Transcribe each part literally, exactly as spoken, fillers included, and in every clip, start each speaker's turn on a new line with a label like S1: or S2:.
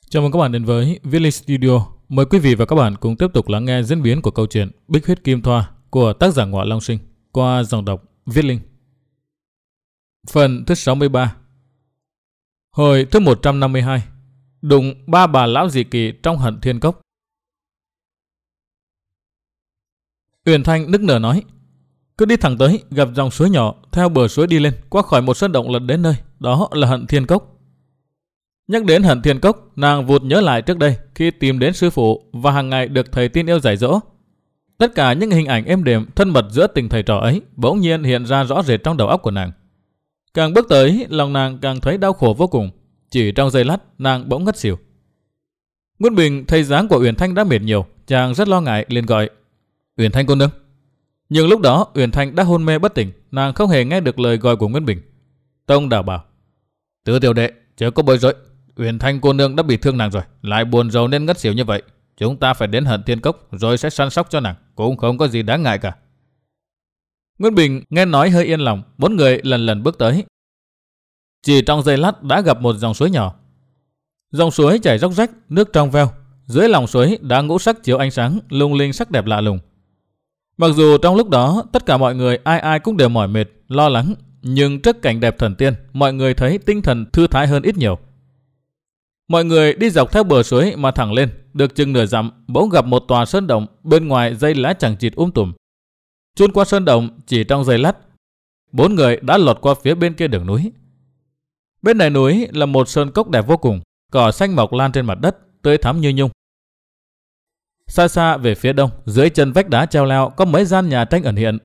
S1: Chào mừng các bạn đến với Viết Linh Studio. Mời quý vị và các bạn cùng tiếp tục lắng nghe diễn biến của câu chuyện Bích Huyết Kim Thoa của tác giả Ngọa Long Sinh qua dòng đọc Viết Linh. Phần thứ sáu mươi ba. Hồi thứ một trăm năm mươi hai. Đụng ba bà lão dị kỳ trong Hận Thiên Cốc. Uyển Thanh nức nở nói: cứ đi thẳng tới, gặp dòng suối nhỏ, theo bờ suối đi lên, qua khỏi một sơn động lật đến nơi, đó là Hận Thiên Cốc. Nhắc đến Hận Thiên Cốc, nàng vụt nhớ lại trước đây khi tìm đến sư phụ và hàng ngày được thầy tin yêu dạy dỗ. Tất cả những hình ảnh êm đềm thân mật giữa tình thầy trò ấy bỗng nhiên hiện ra rõ rệt trong đầu óc của nàng. Càng bước tới, lòng nàng càng thấy đau khổ vô cùng. Chỉ trong giây lát, nàng bỗng ngất xỉu. Nguyên Bình thấy dáng của Uyển Thanh đã mệt nhiều, chàng rất lo ngại liền gọi: Uyển Thanh cô nương. Nhưng lúc đó Uyển Thanh đã hôn mê bất tỉnh, nàng không hề nghe được lời gọi của Nguyên Bình. Tông Đào bảo: Tứ tiểu đệ, chớ có bối rối. Uyển Thanh cô nương đã bị thương nàng rồi, lại buồn rầu nên ngất xỉu như vậy. Chúng ta phải đến Hận Thiên Cốc rồi sẽ săn sóc cho nàng, cũng không có gì đáng ngại cả. Nguyên Bình nghe nói hơi yên lòng, bốn người lần lần bước tới. Chỉ trong giây lát đã gặp một dòng suối nhỏ. Dòng suối chảy róc rách, nước trong veo. Dưới lòng suối đã ngũ sắc chiếu ánh sáng, lung linh sắc đẹp lạ lùng. Mặc dù trong lúc đó tất cả mọi người ai ai cũng đều mỏi mệt, lo lắng, nhưng trước cảnh đẹp thần tiên, mọi người thấy tinh thần thư thái hơn ít nhiều. Mọi người đi dọc theo bờ suối mà thẳng lên, được chừng nửa dặm, bỗng gặp một tòa sơn động, bên ngoài dây lá chằng chịt um tùm. Chôn qua sơn động, chỉ trong giây lát, bốn người đã lọt qua phía bên kia đường núi. Bên này núi là một sơn cốc đẹp vô cùng, cỏ xanh mọc lan trên mặt đất, tươi thắm như nhung. Xa xa về phía đông, dưới chân vách đá treo leo có mấy gian nhà tranh ẩn hiện.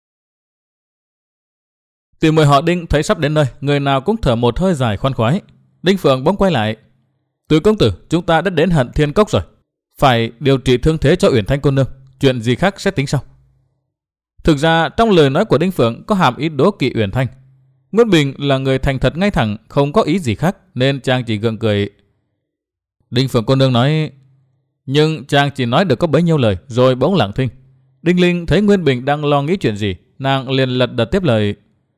S1: Tìm mười họ Đinh thấy sắp đến nơi, người nào cũng thở một hơi dài khoan khoái. Đinh Phượng bỗng quay lại: Từ công tử, chúng ta đã đến Hận Thiên Cốc rồi, phải điều trị thương thế cho Uyển Thanh cô nương, chuyện gì khác sẽ tính sau. Thực ra trong lời nói của Đinh Phượng có hàm ý đố kỵ Uyển Thanh. Nguyên Bình là người thành thật ngay thẳng, không có ý gì khác, nên chàng chỉ gượng cười. Đinh Phượng cô nương nói... Nhưng chàng chỉ nói được có bấy nhiêu lời, rồi bỗng lặng thinh. Đinh Linh thấy Nguyên Bình đang lo nghĩ chuyện gì, nàng liền lật đật tiếp lời: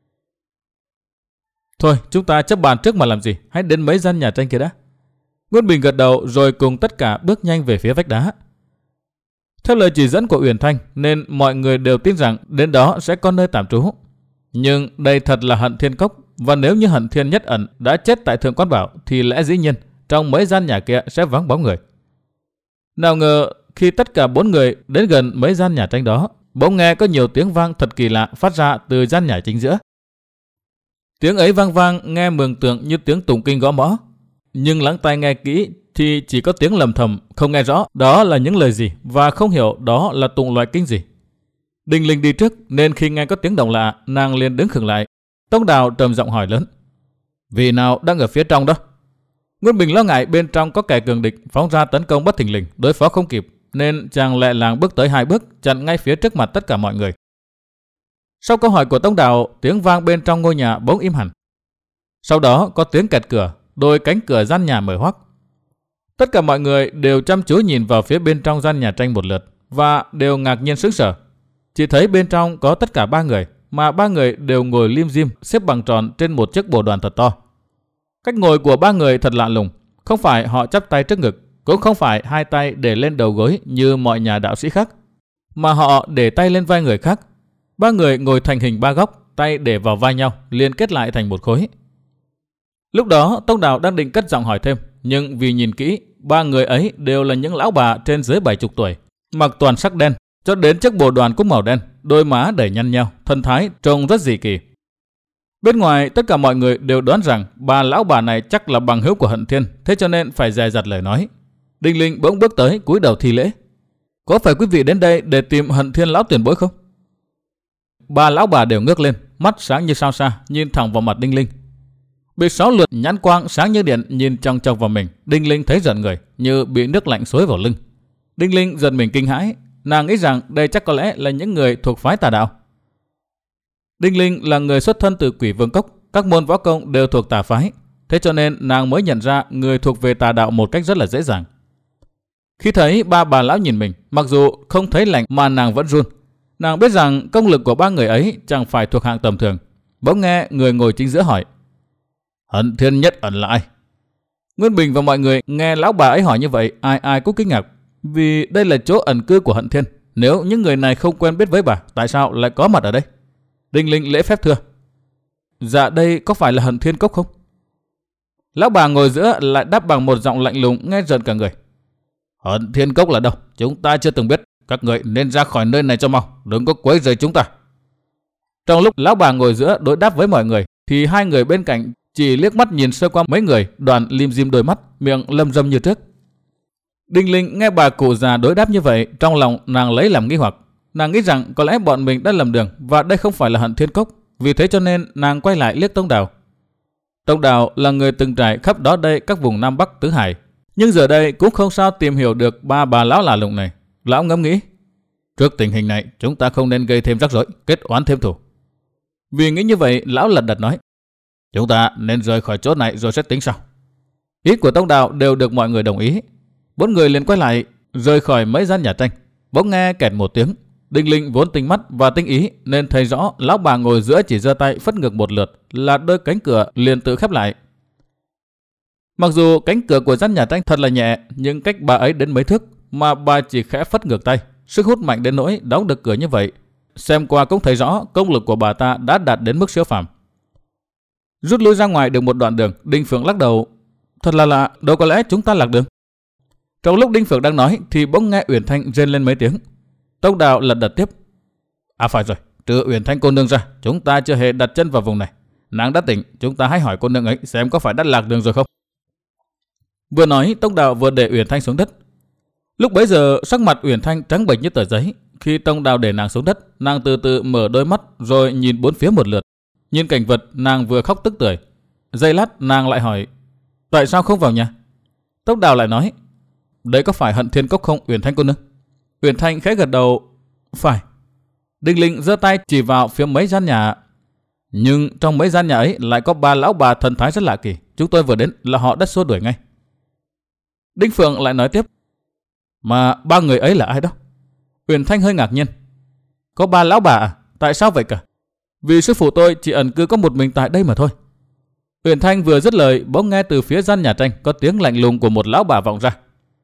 S1: Thôi, chúng ta chấp bàn trước mà làm gì, hãy đến mấy gian nhà tranh kia đã. Nguyên Bình gật đầu rồi cùng tất cả bước nhanh về phía vách đá. Theo lời chỉ dẫn của Uyển Thanh nên mọi người đều tin rằng đến đó sẽ có nơi tạm trú. Nhưng đây thật là Hận Thiên Cốc, và nếu như Hận Thiên Nhất Ẩn đã chết tại Thượng Quan Bảo thì lẽ dĩ nhiên trong mấy gian nhà kia sẽ vắng bóng người. Nào ngờ khi tất cả bốn người đến gần mấy gian nhà tranh đó, bỗng nghe có nhiều tiếng vang thật kỳ lạ phát ra từ gian nhà chính giữa. Tiếng ấy vang vang nghe mường tượng như tiếng tụng kinh gõ mõ, nhưng lắng tai nghe kỹ thì chỉ có tiếng lầm thầm, không nghe rõ đó là những lời gì và không hiểu đó là tụng loại kinh gì. Đinh Linh đi trước nên khi nghe có tiếng động lạ, nàng liền đứng khựng lại. Tông Đào trầm giọng hỏi lớn: Vị nào đang ở phía trong đó? Nguyên Bình lo ngại bên trong có kẻ cường địch phóng ra tấn công bất thình lình, đối phó không kịp, nên chàng lẹ làng bước tới hai bước, chặn ngay phía trước mặt tất cả mọi người. Sau câu hỏi của Tông Đào, tiếng vang bên trong ngôi nhà bỗng im hẳn. Sau đó có tiếng kẹt cửa, đôi cánh cửa gian nhà mở hoắc. Tất cả mọi người đều chăm chú nhìn vào phía bên trong gian nhà tranh một lượt và đều ngạc nhiên sững sờ. Chỉ thấy bên trong có tất cả ba người, mà ba người đều ngồi lim dim xếp bằng tròn trên một chiếc bồ đoàn thật to. Cách ngồi của ba người thật lạ lùng, không phải họ chắp tay trước ngực, cũng không phải hai tay để lên đầu gối như mọi nhà đạo sĩ khác, mà họ để tay lên vai người khác. Ba người ngồi thành hình ba góc, tay để vào vai nhau, liên kết lại thành một khối. Lúc đó Tông Đào đang định cất giọng hỏi thêm, nhưng vì nhìn kỹ, ba người ấy đều là những lão bà trên dưới bảy chục tuổi, mặc toàn sắc đen, cho đến chiếc bồ đoàn cũng màu đen, đôi má đầy nhăn nheo, thân thái trông rất dị kỳ. Bên ngoài tất cả mọi người đều đoán rằng bà lão bà này chắc là bằng hữu của Hận Thiên, thế cho nên phải dè dặt lời nói. Đinh Linh bỗng bước tới cúi đầu thi lễ: Có phải quý vị đến đây để tìm Hận Thiên lão tiền bối không? Ba lão bà đều ngước lên, mắt sáng như sao xa, nhìn thẳng vào mặt Đinh Linh. Bị sáu lượt nhãn quang sáng như điện nhìn chòng chọc vào mình, Đinh Linh thấy giận người, như bị nước lạnh xối vào lưng. Đinh Linh giật mình kinh hãi, nàng nghĩ rằng đây chắc có lẽ là những người thuộc phái tà đạo. Đinh Linh là người xuất thân từ Quỷ Vương Cốc, các môn võ công đều thuộc tà phái, thế cho nên nàng mới nhận ra người thuộc về tà đạo một cách rất là dễ dàng. Khi thấy ba bà lão nhìn mình, mặc dù không thấy lạnh mà nàng vẫn run. Nàng biết rằng công lực của ba người ấy chẳng phải thuộc hạng tầm thường. Bỗng nghe người ngồi chính giữa hỏi: Hận Thiên Nhất Ẩn là ai? Nguyên Bình và mọi người nghe lão bà ấy hỏi như vậy, ai ai cũng kinh ngạc, vì đây là chỗ ẩn cư của Hận Thiên. Nếu những người này không quen biết với bà, tại sao lại có mặt ở đây? Đinh Linh lễ phép thưa: Dạ đây có phải là Hận Thiên Cốc không? Lão bà ngồi giữa lại đáp bằng một giọng lạnh lùng nghe rợn cả người: Hận Thiên Cốc là đâu? Chúng ta chưa từng biết. Các người nên ra khỏi nơi này cho mau, đừng có quấy rầy chúng ta. Trong lúc lão bà ngồi giữa đối đáp với mọi người, thì hai người bên cạnh chỉ liếc mắt nhìn sơ qua mấy người, đoàn lim dim đôi mắt, miệng lâm râm như trước. Đinh Linh nghe bà cụ già đối đáp như vậy, trong lòng nàng lấy làm nghi hoặc. Nàng nghĩ rằng có lẽ bọn mình đã lầm đường và đây không phải là Hận Thiên Cốc. Vì thế cho nên nàng quay lại liếc Tông Đào. Tông Đào là người từng trải khắp đó đây các vùng Nam Bắc Tứ Hải, nhưng giờ đây cũng không sao tìm hiểu được ba bà lão lạ lùng này. Lão ngẫm nghĩ: Trước tình hình này, chúng ta không nên gây thêm rắc rối, kết oán thêm thù. Vì nghĩ như vậy, lão lật đật nói: Chúng ta nên rời khỏi chỗ này rồi sẽ tính sau. Ý của Tông Đào đều được mọi người đồng ý. Bốn người liền quay lại, rời khỏi mấy gian nhà tranh. Bỗng nghe kẹt một tiếng. Đinh Linh vốn tinh mắt và tinh ý nên thấy rõ lão bà ngồi giữa chỉ giơ tay phất ngược một lượt là đôi cánh cửa liền tự khép lại. Mặc dù cánh cửa của gian nhà tranh thật là nhẹ, nhưng cách bà ấy đến mấy thước mà bà chỉ khẽ phất ngược tay, sức hút mạnh đến nỗi đóng được cửa như vậy. Xem qua cũng thấy rõ công lực của bà ta đã đạt đến mức siêu phàm. Rút lui ra ngoài được một đoạn đường, Đinh Phượng lắc đầu: Thật là lạ, đâu có lẽ chúng ta lạc đường. Trong lúc Đinh Phượng đang nói thì bỗng nghe Uyển Thanh rên lên mấy tiếng. Tông Đào lật đật tiếp: À phải rồi, trừ Uyển Thanh cô nương ra, chúng ta chưa hề đặt chân vào vùng này. Nàng đã tỉnh, chúng ta hãy hỏi cô nương ấy xem có phải đã lạc đường rồi không. Vừa nói, Tông Đào vừa để Uyển Thanh xuống đất. Lúc bấy giờ sắc mặt Uyển Thanh trắng bệch như tờ giấy. Khi Tông Đào để nàng xuống đất, nàng từ từ mở đôi mắt rồi nhìn bốn phía một lượt. Nhìn cảnh vật, nàng vừa khóc tức tưởi. Giây lát nàng lại hỏi: Tại sao không vào nhà? Tông Đào lại nói: Đấy có phải Hận Thiên Cốc không, Uyển Thanh cô nương? Uyển Thanh khẽ gật đầu: Phải. Đinh Linh giơ tay chỉ vào phía mấy gian nhà. Nhưng trong mấy gian nhà ấy lại có ba lão bà thần thái rất lạ kỳ. Chúng tôi vừa đến là họ đã xua đuổi ngay. Đinh Phượng lại nói tiếp: Mà ba người ấy là ai đó? Uyển Thanh hơi ngạc nhiên: Có ba lão bà à? Tại sao vậy cả? Vì sư phụ tôi chỉ ẩn cư có một mình tại đây mà thôi. Uyển Thanh vừa dứt lời, bỗng nghe từ phía gian nhà tranh có tiếng lạnh lùng của một lão bà vọng ra: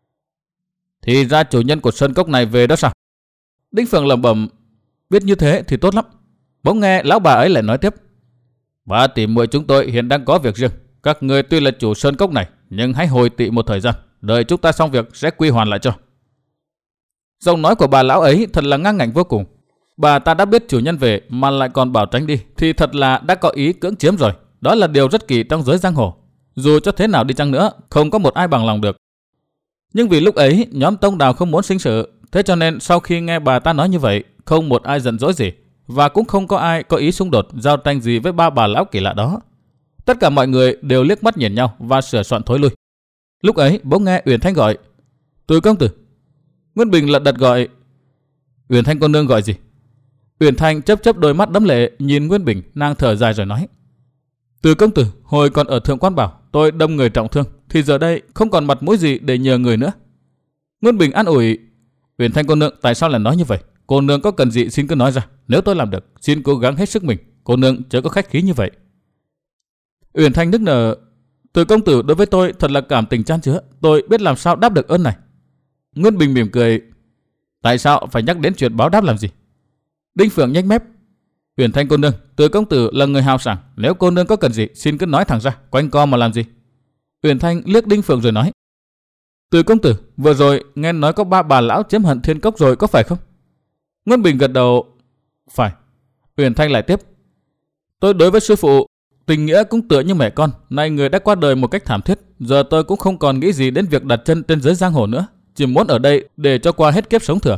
S1: Thì ra chủ nhân của sơn cốc này về đó sao? Đinh Phượng lẩm bẩm: Biết như thế thì tốt lắm. Bỗng nghe lão bà ấy lại nói tiếp: Ba tỷ muội chúng tôi hiện đang có việc riêng. Các người tuy là chủ sơn cốc này, nhưng hãy hồi tị một thời gian, đợi chúng ta xong việc sẽ quy hoàn lại cho. Giọng nói của bà lão ấy thật là ngang ngạnh vô cùng. Bà ta đã biết chủ nhân về mà lại còn bảo tránh đi, thì thật là đã có ý cưỡng chiếm rồi. Đó là điều rất kỳ trong giới giang hồ. Dù cho thế nào đi chăng nữa, không có một ai bằng lòng được. Nhưng vì lúc ấy nhóm Tông Đào không muốn sinh sự, thế cho nên sau khi nghe bà ta nói như vậy, không một ai giận dỗi gì, và cũng không có ai có ý xung đột giao tranh gì với ba bà lão kỳ lạ đó. Tất cả mọi người đều liếc mắt nhìn nhau và sửa soạn thối lui. Lúc ấy bỗng nghe Uyển Thanh gọi: Từ công tử. Nguyên Bình lật đật gọi: Uyển Thanh cô nương gọi gì? Uyển Thanh chớp chớp đôi mắt đẫm lệ nhìn Nguyên Bình, nàng thở dài rồi nói: Từ công tử, hồi còn ở Thượng Quan Bảo, tôi đâm người trọng thương, thì giờ đây không còn mặt mũi gì để nhờ người nữa. Nguyên Bình an ủi: Uyển Thanh cô nương, tại sao lại nói như vậy? Cô nương có cần gì xin cứ nói ra, nếu tôi làm được, xin cố gắng hết sức mình. Cô nương chớ có khách khí như vậy. Uyển Thanh nức nở: Từ công tử đối với tôi thật là cảm tình chan chứa, tôi biết làm sao đáp được ơn này. Nguyên Bình mỉm cười: Tại sao phải nhắc đến chuyện báo đáp làm gì? Đinh Phượng nhếch mép: Uyển Thanh cô nương, Từ công tử là người hào sảng, nếu cô nương có cần gì xin cứ nói thẳng ra, quanh co mà làm gì. Uyển Thanh liếc Đinh Phượng rồi nói: Từ công tử, vừa rồi nghe nói có ba bà lão chiếm Hận Thiên Cốc rồi có phải không? Nguyên Bình gật đầu: Phải. Uyển Thanh lại tiếp: Tôi đối với sư phụ tình nghĩa cũng tựa như mẹ con, nay người đã qua đời một cách thảm thiết, giờ tôi cũng không còn nghĩ gì đến việc đặt chân trên giới giang hồ nữa, chỉ muốn ở đây để cho qua hết kiếp sống thừa.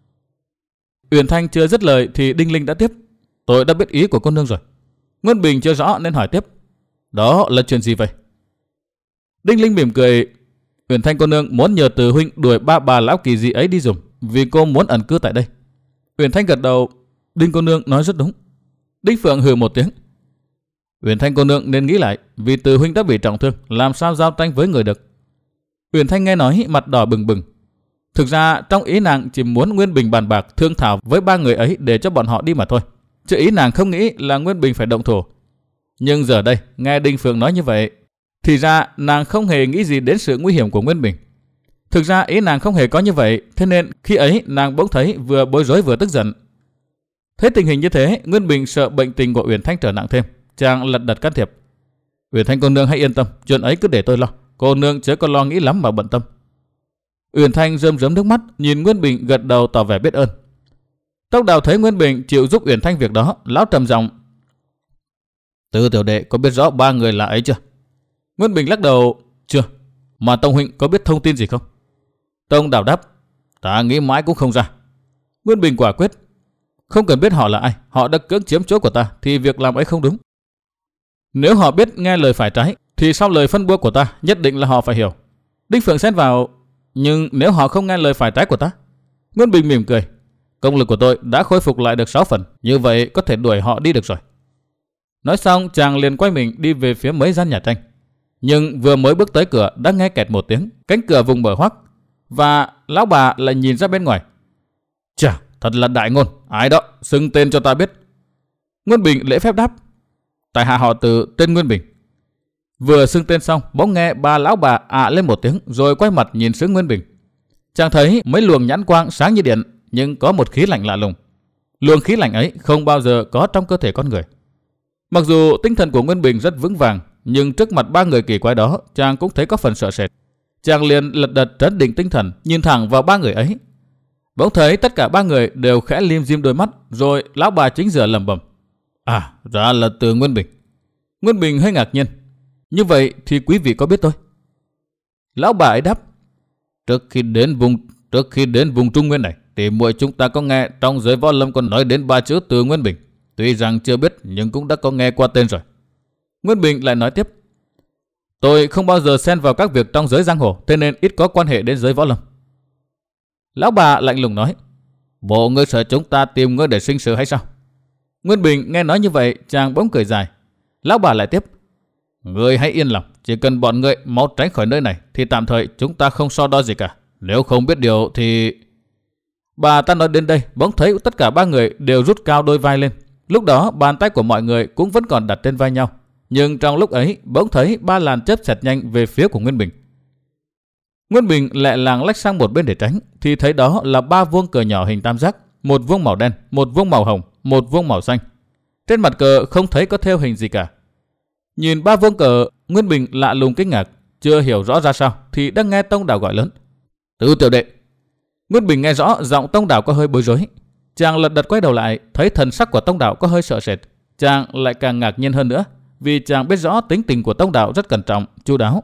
S1: Uyển Thanh chưa dứt lời thì Đinh Linh đã tiếp: Tôi đã biết ý của cô nương rồi. Nguyên Bình chưa rõ nên hỏi tiếp: Đó là chuyện gì vậy? Đinh Linh mỉm cười: Uyển Thanh cô nương muốn nhờ Từ huynh đuổi ba bà lão kỳ dị ấy đi dùng, vì cô muốn ẩn cư tại đây. Uyển Thanh gật đầu: Đinh cô nương nói rất đúng. Đinh Phượng hừ một tiếng: Uyển Thanh cô nương nên nghĩ lại, vì Từ huynh đã bị trọng thương, làm sao giao tranh với người được. Uyển Thanh nghe nói mặt đỏ bừng bừng. Thực ra trong ý nàng chỉ muốn Nguyên Bình bàn bạc thương thảo với ba người ấy để cho bọn họ đi mà thôi, chứ ý nàng không nghĩ là Nguyên Bình phải động thủ. Nhưng giờ đây nghe Đinh Phượng nói như vậy Thì ra nàng không hề nghĩ gì đến sự nguy hiểm của Nguyên Bình. Thực ra ý nàng không hề có như vậy, thế nên khi ấy nàng bỗng thấy vừa bối rối vừa tức giận. Thấy tình hình như thế, Nguyên Bình sợ bệnh tình của Uyển Thanh trở nặng thêm, chàng lật đật can thiệp. Uyển Thanh cô nương hãy yên tâm, chuyện ấy cứ để tôi lo. Cô nương chớ có lo nghĩ lắm mà bận tâm. Uyển Thanh rơm rớm nước mắt, nhìn Nguyên Bình gật đầu tỏ vẻ biết ơn. Tông Đào thấy Nguyên Bình chịu giúp Uyển Thanh việc đó, lão trầm giọng: Tư tiểu đệ có biết rõ ba người là ấy chưa? Nguyên Bình lắc đầu: Chưa. Mà Tông huynh có biết thông tin gì không? Tông Đào đáp: Ta nghĩ mãi cũng không ra. Nguyên Bình quả quyết: Không cần biết họ là ai, họ đã cưỡng chiếm chỗ của ta thì việc làm ấy không đúng. Nếu họ biết nghe lời phải trái thì sau lời phân bua của ta nhất định là họ phải hiểu. Đinh Phượng xen vào: Nhưng nếu họ không nghe lời phải trái của ta? Nguyên Bình mỉm cười: Công lực của tôi đã khôi phục lại được sáu phần, như vậy có thể đuổi họ đi được rồi. Nói xong chàng liền quay mình đi về phía mấy gian nhà tranh. Nhưng vừa mới bước tới cửa đã nghe kẹt một tiếng, cánh cửa vùng mở hoắc và lão bà lại nhìn ra bên ngoài. Chà, thật là đại ngôn, ai đó, xưng tên cho ta biết. Nguyên Bình lễ phép đáp: Tại hạ họ Từ, tên Nguyên Bình. Vừa xưng tên xong, bỗng nghe bà lão bà ạ lên một tiếng rồi quay mặt nhìn xuống Nguyên Bình. Chàng thấy mấy luồng nhãn quang sáng như điện, nhưng có một khí lạnh lạ lùng. Luồng khí lạnh ấy không bao giờ có trong cơ thể con người. Mặc dù tinh thần của Nguyên Bình rất vững vàng, nhưng trước mặt ba người kỳ quái đó, chàng cũng thấy có phần sợ sệt. Chàng liền lật đật trấn định tinh thần, nhìn thẳng vào ba người ấy. Bỗng thấy tất cả ba người đều khẽ lim dim đôi mắt, rồi lão bà chính giữa lẩm bẩm: À, ra là Từ Nguyên Bình. Nguyên Bình hơi ngạc nhiên: Như vậy thì quý vị có biết tôi? Lão bà ấy đáp: Trước khi đến vùng trước khi đến vùng Trung Nguyên này, thì muội chúng ta có nghe trong giới võ lâm còn nói đến ba chữ Từ Nguyên Bình. Tuy rằng chưa biết nhưng cũng đã có nghe qua tên rồi. Nguyên Bình lại nói tiếp: Tôi không bao giờ xen vào các việc trong giới giang hồ, thế nên ít có quan hệ đến giới võ lâm. Lão bà lạnh lùng nói: Bộ ngươi sợ chúng ta tìm ngươi để sinh sự hay sao? Nguyên Bình nghe nói như vậy, chàng bỗng cười dài. Lão bà lại tiếp: Ngươi hãy yên lòng, chỉ cần bọn ngươi mau tránh khỏi nơi này thì tạm thời chúng ta không so đo gì cả. Nếu không biết điều thì... Bà ta nói đến đây, bỗng thấy tất cả ba người đều rút cao đôi vai lên. Lúc đó bàn tay của mọi người cũng vẫn còn đặt trên vai nhau. Nhưng trong lúc ấy bỗng thấy ba làn chớp xẹt nhanh về phía của Nguyên Bình. Nguyên Bình lẹ làng lách sang một bên để tránh, thì thấy đó là ba vuông cờ nhỏ hình tam giác, một vuông màu đen, một vuông màu hồng, một vuông màu xanh. Trên mặt cờ không thấy có thêu hình gì cả. Nhìn ba vuông cờ, Nguyên Bình lạ lùng kinh ngạc, chưa hiểu rõ ra sao thì đã nghe Tông Đào gọi lớn: Từ tiểu đệ. Nguyên Bình nghe rõ giọng Tông Đào có hơi bối rối. Chàng lật đật quay đầu lại, thấy thần sắc của Tông Đào có hơi sợ sệt. Chàng lại càng ngạc nhiên hơn nữa, vì chàng biết rõ tính tình của Tông Đào rất cẩn trọng, chu đáo.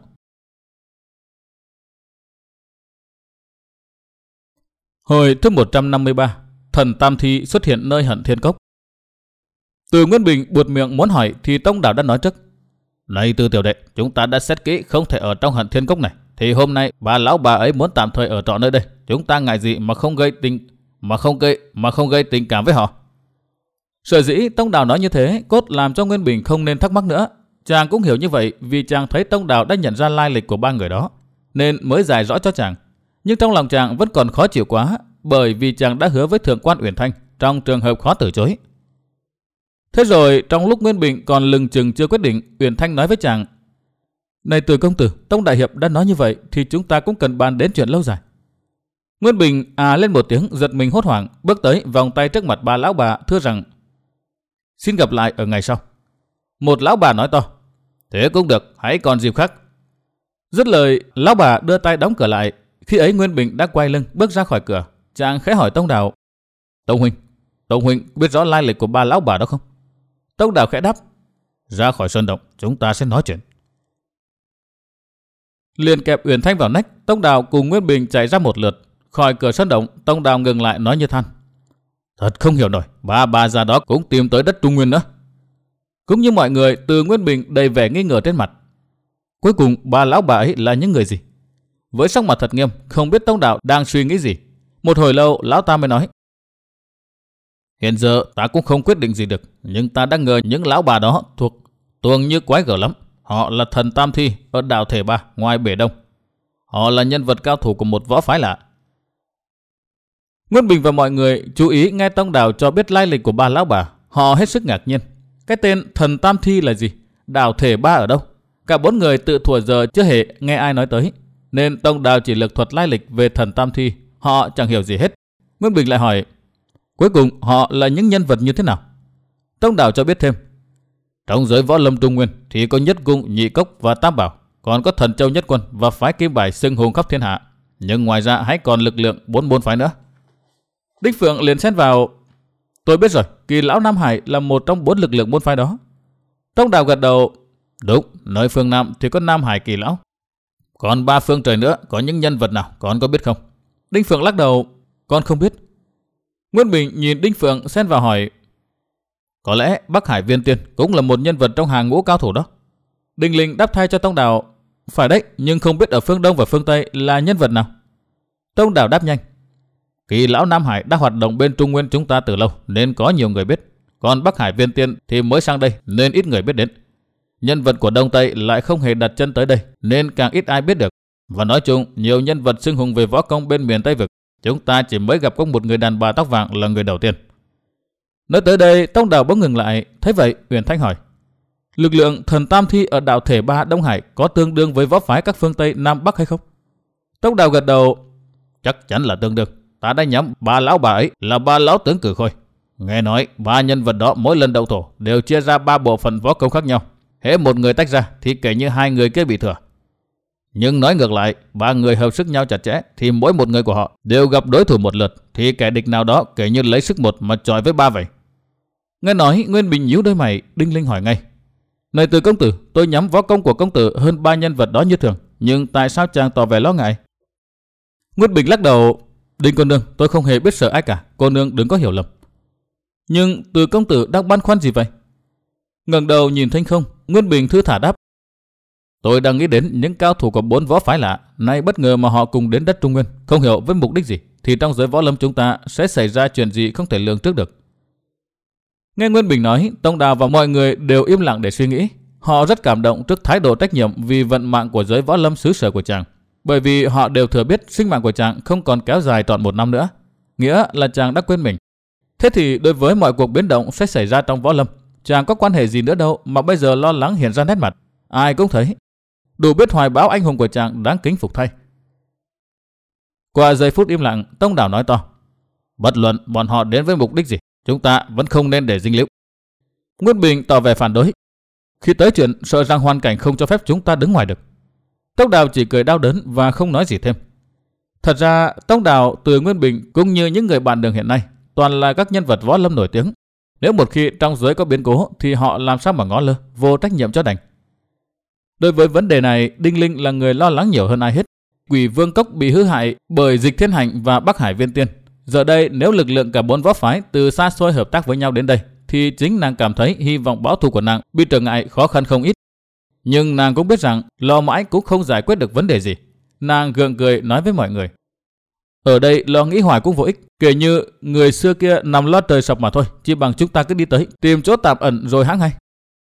S1: Hồi thứ một trăm năm mươi ba, thần Tam Thi xuất hiện nơi Hận Thiên Cốc. Từ Nguyên Bình buột miệng muốn hỏi thì Tông Đào đã nói trước: Này Từ tiểu đệ, chúng ta đã xét kỹ không thể ở trong Hận Thiên Cốc này, thì hôm nay bà lão bà ấy muốn tạm thời ở trọ nơi đây, chúng ta ngại gì mà không gây tình mà không gây mà không gây tình cảm với họ. Sở dĩ Tông Đào nói như thế cốt làm cho Nguyên Bình không nên thắc mắc nữa. Chàng cũng hiểu như vậy, vì chàng thấy Tông Đào đã nhận ra lai lịch của ba người đó, nên mới giải rõ cho chàng. Nhưng trong lòng chàng vẫn còn khó chịu quá, bởi vì chàng đã hứa với thượng quan Uyển Thanh trong trường hợp khó từ chối. Thế rồi trong lúc Nguyên Bình còn lừng chừng chưa quyết định, Uyển Thanh nói với chàng: Này Từ công tử, Tông đại hiệp đã nói như vậy thì chúng ta cũng cần bàn đến chuyện lâu dài. Nguyên Bình à lên một tiếng, giật mình hốt hoảng, bước tới vòng tay trước mặt bà lão bà thưa rằng: Xin gặp lại ở ngày sau. Một lão bà nói to: Thế cũng được, hãy còn dịp khác. Dứt lời, lão bà đưa tay đóng cửa lại. Khi ấy Nguyên Bình đã quay lưng bước ra khỏi cửa. Chàng khẽ hỏi Tông Đào: Tông huynh, Tông huynh biết rõ lai lịch của ba lão bà đó không? Tông Đào khẽ đáp: Ra khỏi sơn động, chúng ta sẽ nói chuyện. Liền kẹp Uyển Thanh vào nách, Tông Đào cùng Nguyên Bình chạy ra một lượt. Khỏi cửa sơn động, Tông Đào ngừng lại nói như than: Thật không hiểu nổi, ba bà già đó cũng tìm tới đất Trung Nguyên nữa. Cũng như mọi người, Từ Nguyên Bình đầy vẻ nghi ngờ trên mặt. Cuối cùng ba lão bà ấy là những người gì? Với sắc mặt thật nghiêm, không biết Tông Đào đang suy nghĩ gì. Một hồi lâu lão ta mới nói: Hiện giờ ta cũng không quyết định gì được, nhưng ta đã ngờ những lão bà đó thuộc tuồng như quái gở lắm. Họ là thần Tam Thi ở đảo Thể Ba ngoài bể Đông. Họ là nhân vật cao thủ của một võ phái lạ. Nguyên Bình và mọi người chú ý nghe Tông Đào cho biết lai lịch của ba lão bà. Họ hết sức ngạc nhiên. Cái tên thần Tam Thi là gì? Đảo Thể Ba ở đâu? Cả bốn người tự thuở giờ chưa hề nghe ai nói tới, nên Tông Đào chỉ lược thuật lai lịch về thần Tam Thi, họ chẳng hiểu gì hết. Nguyên Bình lại hỏi, cuối cùng họ là những nhân vật như thế nào? Tông Đào cho biết thêm, trong giới võ lâm Trung Nguyên thì có Nhất Cung, Nhị Cốc và Tam Bảo, còn có Thần Châu Nhất Quân và phái Kim Bài xưng hùng khắp thiên hạ. Nhưng ngoài ra hãy còn lực lượng bốn môn phái nữa. Đinh Phượng liền xen vào, tôi biết rồi, Kỳ Lão Nam Hải là một trong bốn lực lượng môn phái đó. Tông Đào gật đầu, đúng, nơi phương Nam thì có Nam Hải Kỳ Lão. Còn ba phương trời nữa có những nhân vật nào, con có biết không? Đinh Phượng lắc đầu, con không biết. Nguyên Bình nhìn Đinh Phượng xen vào hỏi, có lẽ Bắc Hải Viên Tiên cũng là một nhân vật trong hàng ngũ cao thủ đó. Đinh Linh đáp thay cho Tông Đào, phải đấy, nhưng không biết ở phương Đông và phương Tây là nhân vật nào. Tông Đào đáp nhanh, Kỳ Lão Nam Hải đã hoạt động bên Trung Nguyên chúng ta từ lâu nên có nhiều người biết. Còn Bắc Hải Viên Tiên thì mới sang đây nên ít người biết đến. Nhân vật của Đông Tây lại không hề đặt chân tới đây nên càng ít ai biết được. Và nói chung, nhiều nhân vật xưng hùng về võ công bên miền Tây Vực, chúng ta chỉ mới gặp có một người đàn bà tóc vàng là người đầu tiên. Nói tới đây, Tông Đào bỗng ngừng lại. Thấy vậy, Uyển Thanh hỏi, lực lượng thần Tam Thi ở đạo thể ba Đông Hải có tương đương với võ phái các phương Tây Nam Bắc hay không? Tông Đào gật đầu, chắc chắn là tương đương. Ta đã nhắm ba lão bà ấy là ba lão tướng Cử Khôi. Nghe nói ba nhân vật đó mỗi lần động thổ đều chia ra ba bộ phận võ công khác nhau. Hễ một người tách ra thì kể như hai người kia bị thừa. Nhưng nói ngược lại, ba người hợp sức nhau chặt chẽ thì mỗi một người của họ đều gặp đối thủ một lượt, thì kẻ địch nào đó kể như lấy sức một mà chọi với ba vậy. Nghe nói, Nguyên Bình nhíu đôi mày. Đinh Linh hỏi ngay, này Từ công tử, tôi nhắm võ công của công tử hơn ba nhân vật đó như thường, nhưng tại sao chàng tỏ vẻ lo ngại? Nguyên Bình lắc đầu, Đinh cô nương, tôi không hề biết sợ ai cả, cô nương đừng có hiểu lầm. Nhưng Từ công tử đang băn khoăn gì vậy? Ngẩng đầu nhìn Thanh Không, Nguyên Bình thư thả đáp, tôi đang nghĩ đến những cao thủ của bốn võ phái lạ, nay bất ngờ mà họ cùng đến đất Trung Nguyên, không hiểu với mục đích gì, thì trong giới võ lâm chúng ta sẽ xảy ra chuyện gì không thể lường trước được. Nghe Nguyên Bình nói, Tông Đào và mọi người đều im lặng để suy nghĩ. Họ rất cảm động trước thái độ trách nhiệm vì vận mạng của giới võ lâm xứ sở của chàng, bởi vì họ đều thừa biết sinh mạng của chàng không còn kéo dài trọn một năm nữa, nghĩa là chàng đã quên mình. Thế thì đối với mọi cuộc biến động sẽ xảy ra trong võ lâm, chàng có quan hệ gì nữa đâu mà bây giờ lo lắng hiện ra nét mặt. Ai cũng thấy, đủ biết hoài bão anh hùng của chàng đáng kính phục thay. Qua giây phút im lặng, Tông Đào nói to, bất luận bọn họ đến với mục đích gì, chúng ta vẫn không nên để dính líu. Nguyên Bình tỏ vẻ phản đối, khi tới chuyện sợ rằng hoàn cảnh không cho phép chúng ta đứng ngoài được. Tông Đào chỉ cười đau đớn và không nói gì thêm. Thật ra Tông Đào, Từ, Nguyên Bình cũng như những người bạn đường hiện nay toàn là các nhân vật võ lâm nổi tiếng. Nếu một khi trong giới có biến cố thì họ làm sao mà ngó lơ, vô trách nhiệm cho đành. Đối với vấn đề này, Đinh Linh là người lo lắng nhiều hơn ai hết. Quỷ Vương Cốc bị hư hại bởi Dịch Thiên Hành và Bắc Hải Viên Tiên. Giờ đây nếu lực lượng cả bốn võ phái từ xa xôi hợp tác với nhau đến đây, thì chính nàng cảm thấy hy vọng báo thù của nàng bị trở ngại khó khăn không ít. Nhưng nàng cũng biết rằng lo mãi cũng không giải quyết được vấn đề gì. Nàng gượng cười nói với mọi người, ở đây lo nghĩ hoài cũng vô ích, kể như người xưa kia nằm lo trời sập mà thôi, chỉ bằng chúng ta cứ đi tới tìm chỗ tạm ẩn rồi hãng ngay.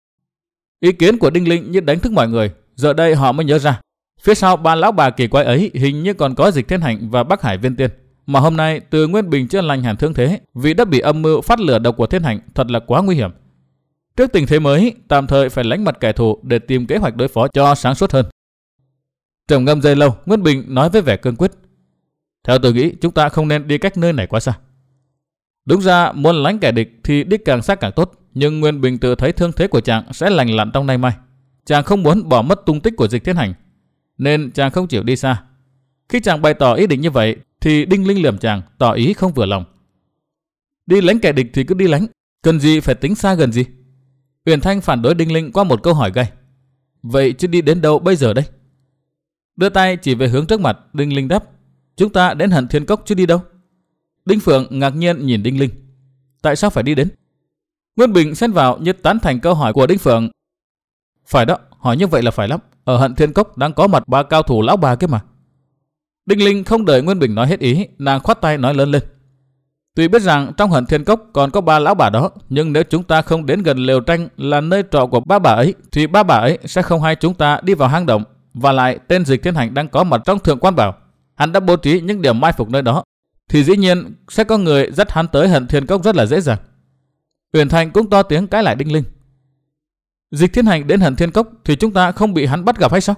S1: Ý kiến của Đinh Linh như đánh thức mọi người. Giờ đây họ mới nhớ ra, phía sau ba lão bà kỳ quái ấy hình như còn có Dịch Thiên Hành và Bắc Hải Viên Tiên, mà hôm nay Từ Nguyên Bình chưa lành hẳn thương thế vì đã bị âm mưu phát lửa độc của Thiên Hành, thật là quá nguy hiểm. Trước tình thế mới, tạm thời phải lánh mặt kẻ thù để tìm kế hoạch đối phó cho sáng suốt hơn. Trầm ngâm giây lâu, Nguyên Bình nói với vẻ cương quyết, theo tôi nghĩ chúng ta không nên đi cách nơi này quá xa. Đúng ra muốn lánh kẻ địch thì đi càng xa càng tốt, nhưng Nguyên Bình tự thấy thương thế của chàng sẽ lành lặn trong nay mai. Chàng không muốn bỏ mất tung tích của Dịch Thiên Hành, nên chàng không chịu đi xa. Khi chàng bày tỏ ý định như vậy thì Đinh Linh liềm chàng, tỏ ý không vừa lòng. Đi lánh kẻ địch thì cứ đi lánh, cần gì phải tính xa gần gì. Uyển Thanh phản đối Đinh Linh qua một câu hỏi gay, vậy chứ đi đến đâu bây giờ đây? Đưa tay chỉ về hướng trước mặt, Đinh Linh đáp, chúng ta đến Hận Thiên Cốc chứ đi đâu. Đinh Phượng ngạc nhiên nhìn Đinh Linh, tại sao phải đi đến? Nguyên Bình xen vào như tán thành câu hỏi của Đinh Phượng, phải đó, hỏi như vậy là phải lắm, ở Hận Thiên Cốc đang có mặt ba cao thủ lão bà kia mà. Đinh Linh không đợi Nguyên Bình nói hết ý, nàng khoát tay nói lớn lên, tuy biết rằng trong Hận Thiên Cốc còn có ba lão bà đó, nhưng nếu chúng ta không đến gần lều tranh là nơi trọ của ba bà ấy, thì ba bà ấy sẽ không hay chúng ta đi vào hang động. Và lại tên Dịch Thiên Hành đang có mặt trong Thượng Quan Bảo, hắn đã bố trí những điểm mai phục nơi đó, thì dĩ nhiên sẽ có người dắt hắn tới Hận Thiên Cốc rất là dễ dàng. Uyển Thanh cũng to tiếng cãi lại Đinh Linh, Dịch Thiên Hành đến Hận Thiên Cốc thì chúng ta không bị hắn bắt gặp hay sao?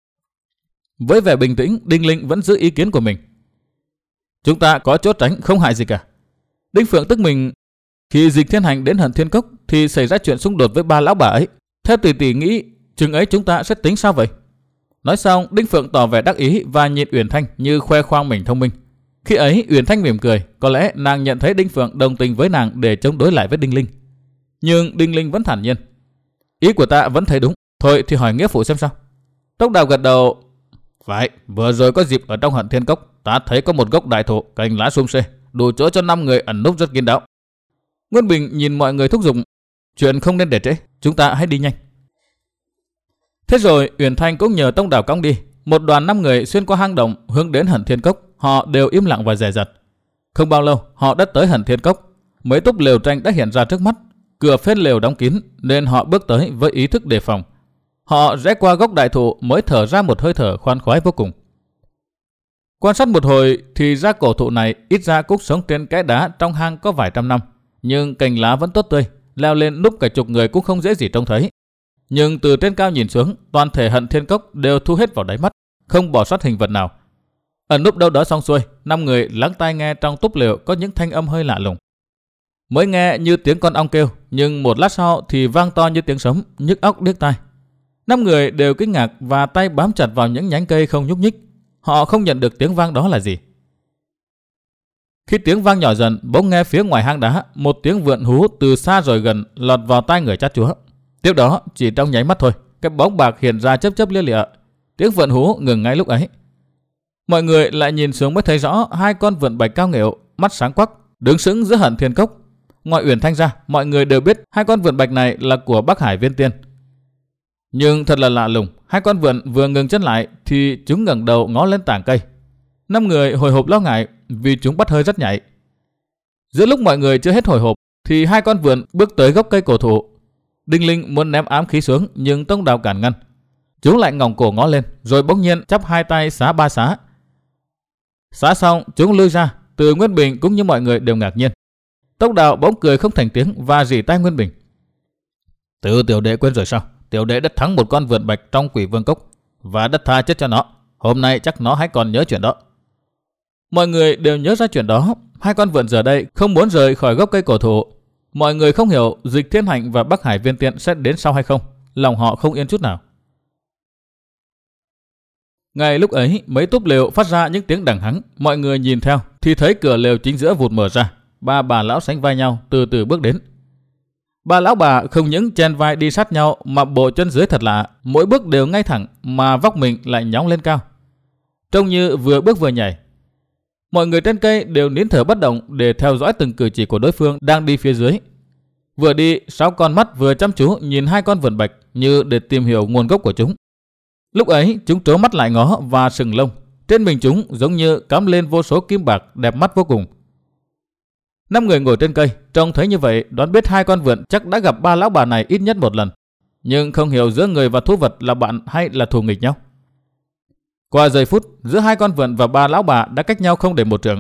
S1: Với vẻ bình tĩnh, Đinh Linh vẫn giữ ý kiến của mình. Chúng ta có chỗ tránh không hại gì cả. Đinh Phượng tức mình. Khi Dịch Thiên Hành đến Hận Thiên Cốc thì xảy ra chuyện xung đột với ba lão bà ấy. Theo tỷ tỷ nghĩ, chừng ấy chúng ta sẽ tính sao vậy? Nói xong, Đinh Phượng tỏ vẻ đắc ý và nhìn Uyển Thanh như khoe khoang mình thông minh. Khi ấy, Uyển Thanh mỉm cười, có lẽ nàng nhận thấy Đinh Phượng đồng tình với nàng để chống đối lại với Đinh Linh. Nhưng Đinh Linh vẫn thản nhiên. Ý của ta vẫn thấy đúng, thôi thì hỏi nghĩa phụ xem sao. Tốc Đào gật đầu. Phải, vừa rồi có dịp ở trong Hận Thiên Cốc, ta thấy có một gốc đại thụ cành lá sum xê, đủ chỗ cho năm người ẩn núp rất kín đáo. Nguyên Bình nhìn mọi người thúc giục. Chuyện không nên để trễ, chúng ta hãy đi nhanh. Thế rồi Uyển Thanh cũng nhờ Tông Đào cõng đi. Một đoàn năm người xuyên qua hang động hướng đến Hận Thiên Cốc. Họ đều im lặng và dè dặt. Không bao lâu họ đã tới Hận Thiên Cốc. Mấy túp lều tranh đã hiện ra trước mắt. Cửa phên lều đóng kín nên họ bước tới với ý thức đề phòng. Họ rẽ qua gốc đại thụ mới thở ra một hơi thở khoan khoái vô cùng. Quan sát một hồi thì ra cổ thụ này ít ra cũng sống trên cái đá trong hang có vài trăm năm. Nhưng cành lá vẫn tốt tươi, leo lên núp cả chục người cũng không dễ gì trông thấy. Nhưng từ trên cao nhìn xuống, toàn thể Hận Thiên Cốc đều thu hết vào đáy mắt, không bỏ sót hình vật nào. Ẩn núp đâu đó xong xuôi, năm người lắng tai nghe trong túp lều có những thanh âm hơi lạ lùng. Mới nghe như tiếng con ong kêu, nhưng một lát sau thì vang to như tiếng sấm, nhức óc điếc tai. Năm người đều kinh ngạc và tay bám chặt vào những nhánh cây không nhúc nhích. Họ không nhận được tiếng vang đó là gì. Khi tiếng vang nhỏ dần, bỗng nghe phía ngoài hang đá một tiếng vượn hú từ xa rồi gần lọt vào tai người chát chúa. Tiếp đó chỉ trong nháy mắt thôi, cái bóng bạc hiện ra chớp chớp lia lịa. Tiếng vượn hú ngừng ngay lúc ấy. Mọi người lại nhìn xuống mới thấy rõ hai con vượn bạch cao nghệu, mắt sáng quắc, đứng sững giữa Hận Thiên Cốc. Ngoài Uyển Thanh ra, mọi người đều biết hai con vượn bạch này là của Bắc Hải Viên Tiên. Nhưng thật là lạ lùng, hai con vượn vừa ngừng chân lại thì chúng ngẩng đầu ngó lên tảng cây. Năm người hồi hộp lo ngại vì chúng bắt hơi rất nhạy. Giữa lúc mọi người chưa hết hồi hộp thì hai con vượn bước tới gốc cây cổ thụ. Đinh Linh muốn ném ám khí xuống nhưng Tông Đào cản ngăn. Chúng lại ngẩng cổ ngó lên rồi bỗng nhiên chắp hai tay xá ba xá. Xá xong chúng lui ra. Từ Nguyên Bình cũng như mọi người đều ngạc nhiên. Tông Đào bỗng cười không thành tiếng và rỉ tai Nguyên Bình. Từ tiểu đệ quên rồi sao? Tiểu đệ đã thắng một con vượn bạch trong Quỷ Vương Cốc và đã tha chết cho nó. Hôm nay chắc nó hãy còn nhớ chuyện đó. Mọi người đều nhớ ra chuyện đó. Hai con vượn giờ đây không muốn rời khỏi gốc cây cổ thụ. Mọi người không hiểu Dịch Thiên Hành và Bắc Hải Viên Tiên sẽ đến sau hay không. Lòng họ không yên chút nào. Ngay lúc ấy, mấy túp lều phát ra những tiếng đằng hắng. Mọi người nhìn theo thì thấy cửa lều chính giữa vụt mở ra. Ba bà lão sánh vai nhau từ từ bước đến. Ba lão bà không những chen vai đi sát nhau mà bộ chân dưới thật lạ, mỗi bước đều ngay thẳng mà vóc mình lại nhóng lên cao, trông như vừa bước vừa nhảy. Mọi người trên cây đều nín thở bất động để theo dõi từng cử chỉ của đối phương đang đi phía dưới. Vừa đi, sáu con mắt vừa chăm chú nhìn hai con vượn bạch như để tìm hiểu nguồn gốc của chúng. Lúc ấy chúng trố mắt lại ngó và sừng lông, trên mình chúng giống như cắm lên vô số kim bạc đẹp mắt vô cùng. Năm người ngồi trên cây trông thấy như vậy đoán biết hai con vượn chắc đã gặp ba lão bà này ít nhất một lần, nhưng không hiểu giữa người và thú vật là bạn hay là thù nghịch nhau. Qua giây phút, giữa hai con vượn và ba lão bà đã cách nhau không đầy một trượng.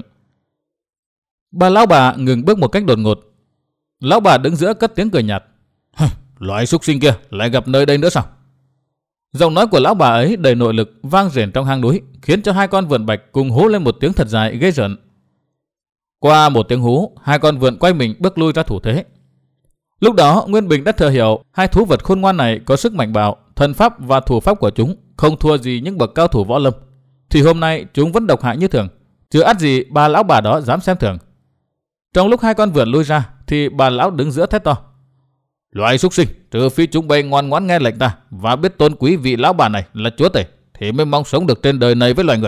S1: Ba lão bà ngừng bước một cách đột ngột. Lão bà đứng giữa cất tiếng cười nhạt. Loại súc sinh kia lại gặp nơi đây nữa sao? Giọng nói của lão bà ấy đầy nội lực vang rền trong hang núi, khiến cho hai con vượn bạch cùng hú lên một tiếng thật dài ghê rợn. Qua một tiếng hú, hai con vượn quay mình bước lui ra thủ thế. Lúc đó Nguyên Bình đã thừa hiểu hai thú vật khôn ngoan này có sức mạnh bạo, thần pháp và thủ pháp của chúng không thua gì những bậc cao thủ võ lâm. Thì hôm nay chúng vẫn độc hại như thường, chứ ắt gì bà lão bà đó dám xem thường. Trong lúc hai con vượn lui ra thì bà lão đứng giữa thét to. Loại súc sinh, trừ phi chúng bay ngoan ngoãn nghe lệnh ta và biết tôn quý vị lão bà này là chúa tể, thì mới mong sống được trên đời này với loài người.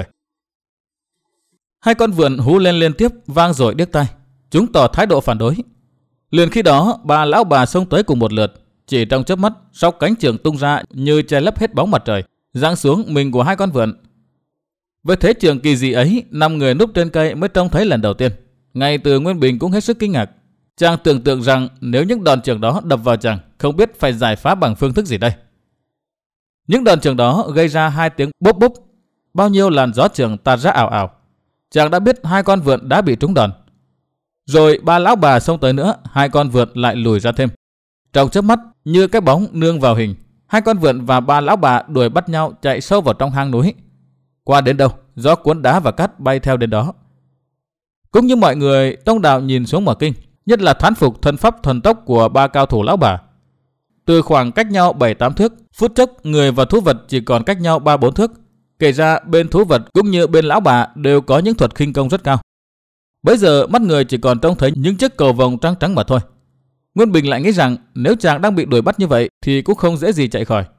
S1: Hai con vượn hú lên liên tiếp vang dội điếc tai. Chúng tỏ thái độ phản đối. Liền khi đó bà lão bà xông tới cùng một lượt. Chỉ trong chớp mắt, sáu cánh trường tung ra như che lấp hết bóng mặt trời, giáng xuống mình của hai con vượn. Với thế trường kỳ dị ấy, năm người núp trên cây mới trông thấy lần đầu tiên. Ngay từ Nguyên Bình cũng hết sức kinh ngạc. Chàng tưởng tượng rằng nếu những đòn trường đó đập vào chàng, không biết phải giải phá bằng phương thức gì đây. Những đòn trường đó gây ra hai tiếng bốp bốp, bao nhiêu làn gió trường tạt ra ảo ảo. Chàng đã biết hai con vượn đã bị trúng đòn. Rồi ba lão bà xông tới nữa, hai con vượn lại lùi ra thêm. Trong chớp mắt, như cái bóng nương vào hình. Hai con vượn và ba lão bà đuổi bắt nhau chạy sâu vào trong hang núi. Qua đến đâu, gió cuốn đá và cát bay theo đến đó. Cũng như mọi người, Tông Đạo nhìn xuống mở kinh, nhất là thán phục thân pháp thần tốc của ba cao thủ lão bà. Từ khoảng cách nhau bảy tám thước, phút chốc người và thú vật chỉ còn cách nhau ba bốn thước. Kể ra bên thú vật cũng như bên lão bà đều có những thuật khinh công rất cao. Bây giờ mắt người chỉ còn trông thấy những chiếc cầu vồng trắng trắng mà thôi. Nguyên Bình lại nghĩ rằng nếu chàng đang bị đuổi bắt như vậy thì cũng không dễ gì chạy khỏi.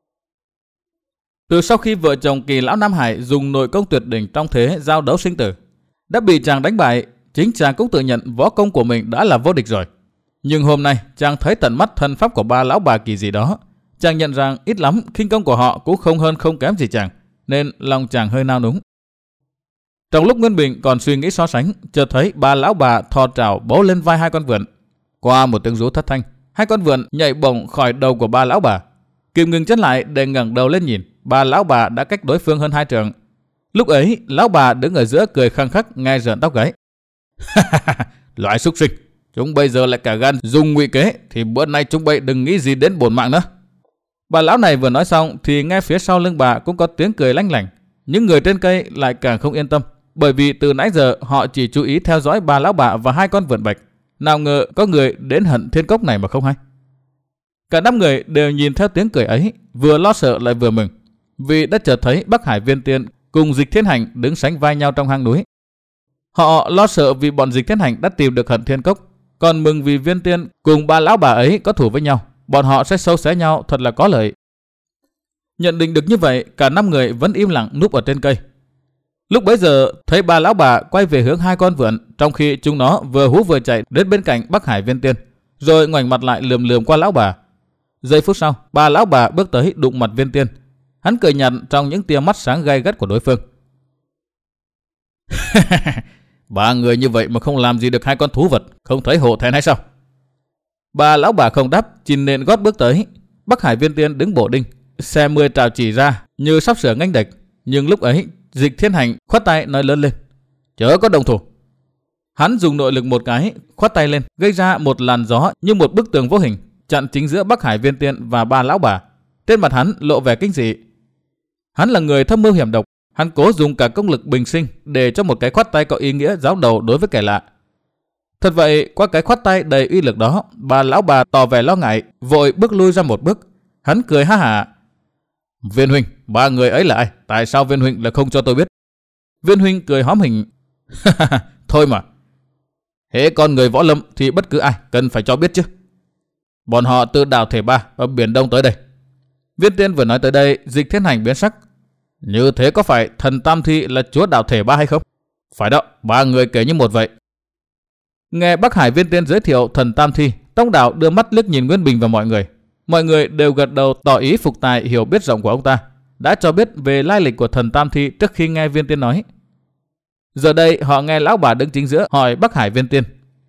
S1: Từ sau khi vợ chồng Kỳ lão Nam Hải dùng nội công tuyệt đỉnh trong thế giao đấu sinh tử, đã bị chàng đánh bại, chính chàng cũng tự nhận võ công của mình đã là vô địch rồi. Nhưng hôm nay chàng thấy tận mắt thân pháp của ba lão bà kỳ gì đó, chàng nhận rằng ít lắm khinh công của họ cũng không hơn không kém gì chàng, nên lòng chàng hơi nao núng. Trong lúc Nguyên Bình còn suy nghĩ so sánh, chợt thấy ba lão bà thò trào bấu lên vai hai con vượn. Qua một tiếng rú thất thanh, hai con vượn nhảy bổng khỏi đầu của ba lão bà. Kịp ngừng chân lại để ngẩng đầu lên nhìn, ba lão bà đã cách đối phương hơn hai trượng. Lúc ấy, lão bà đứng ở giữa cười khăng khắc nghe rợn tóc gáy. Loại súc sinh, chúng bây giờ lại cả gan dùng ngụy kế, thì bữa nay chúng bay đừng nghĩ gì đến bổn mạng nữa. Bà lão này vừa nói xong thì nghe phía sau lưng bà cũng có tiếng cười lanh lảnh. Những người trên cây lại càng không yên tâm, bởi vì từ nãy giờ họ chỉ chú ý theo dõi ba lão bà và hai con vượn bạch. Nào ngờ có người đến Hận Thiên Cốc này mà không hay. Cả năm người đều nhìn theo tiếng cười ấy, vừa lo sợ lại vừa mừng, vì đã chợt thấy Bắc Hải Viên Tiên cùng Dịch Thiên Hành đứng sánh vai nhau trong hang núi. Họ lo sợ vì bọn Dịch Thiên Hành đã tìm được Hận Thiên Cốc, còn mừng vì Viên Tiên cùng ba lão bà ấy có thù với nhau, bọn họ sẽ sâu xé nhau thật là có lợi. Nhận định được như vậy, cả năm người vẫn im lặng núp ở trên cây. Lúc bấy giờ thấy ba lão bà quay về hướng hai con vượn, trong khi chúng nó vừa hú vừa chạy đến bên cạnh Bắc Hải Viên Tiên, rồi ngoảnh mặt lại lườm lườm qua lão bà. Giây phút sau, ba lão bà bước tới đụng mặt Viên Tiên. Hắn cười nhạt trong những tia mắt sáng gay gắt của đối phương. Ba người như vậy mà không làm gì được hai con thú vật, không thấy hổ thẹn hay sao? Ba lão bà không đáp, chỉ nện gót bước tới. Bắc Hải Viên Tiên đứng bổ đinh, xe mười trào chỉ ra như sắp sửa nghênh địch, nhưng lúc ấy Dịch Thiên Hành khoát tay nói lớn lên: chớ có động thủ. Hắn dùng nội lực một cái, khoát tay lên, gây ra một làn gió như một bức tường vô hình, chặn chính giữa Bắc Hải Viên Tiên và ba lão bà. Trên mặt hắn lộ vẻ kinh dị. Hắn là người thâm mưu hiểm độc, hắn cố dùng cả công lực bình sinh để cho một cái khoát tay có ý nghĩa giáo đầu đối với kẻ lạ. Thật vậy, qua cái khoát tay đầy uy lực đó, ba lão bà tỏ vẻ lo ngại, vội bước lui ra một bước. Hắn cười ha hả: Viên huynh, ba người ấy là ai? Tại sao Viên huynh lại không cho tôi biết? Viên huynh cười hóm hình: thôi mà, hễ con người võ lâm thì bất cứ ai cần phải cho biết chứ. Bọn họ từ đảo Thể Ba ở biển Đông tới đây. Viên Tiên vừa nói tới đây, Dịch Thiên Hành biến sắc. Như thế có phải thần Tam Thi là chúa đảo Thể Ba hay không? Phải đó, ba người kể như một vậy. Nghe Bắc Hải Viên Tiên giới thiệu thần Tam Thi, Tông Đạo đưa mắt liếc nhìn Nguyên Bình và mọi người. Mọi người đều gật đầu tỏ ý phục tài hiểu biết rộng của ông ta, đã cho biết về lai lịch của thần Tam Thi trước khi nghe Viên Tiên nói. Giờ đây họ nghe lão bà đứng chính giữa hỏi Bắc Hải Viên Tiên: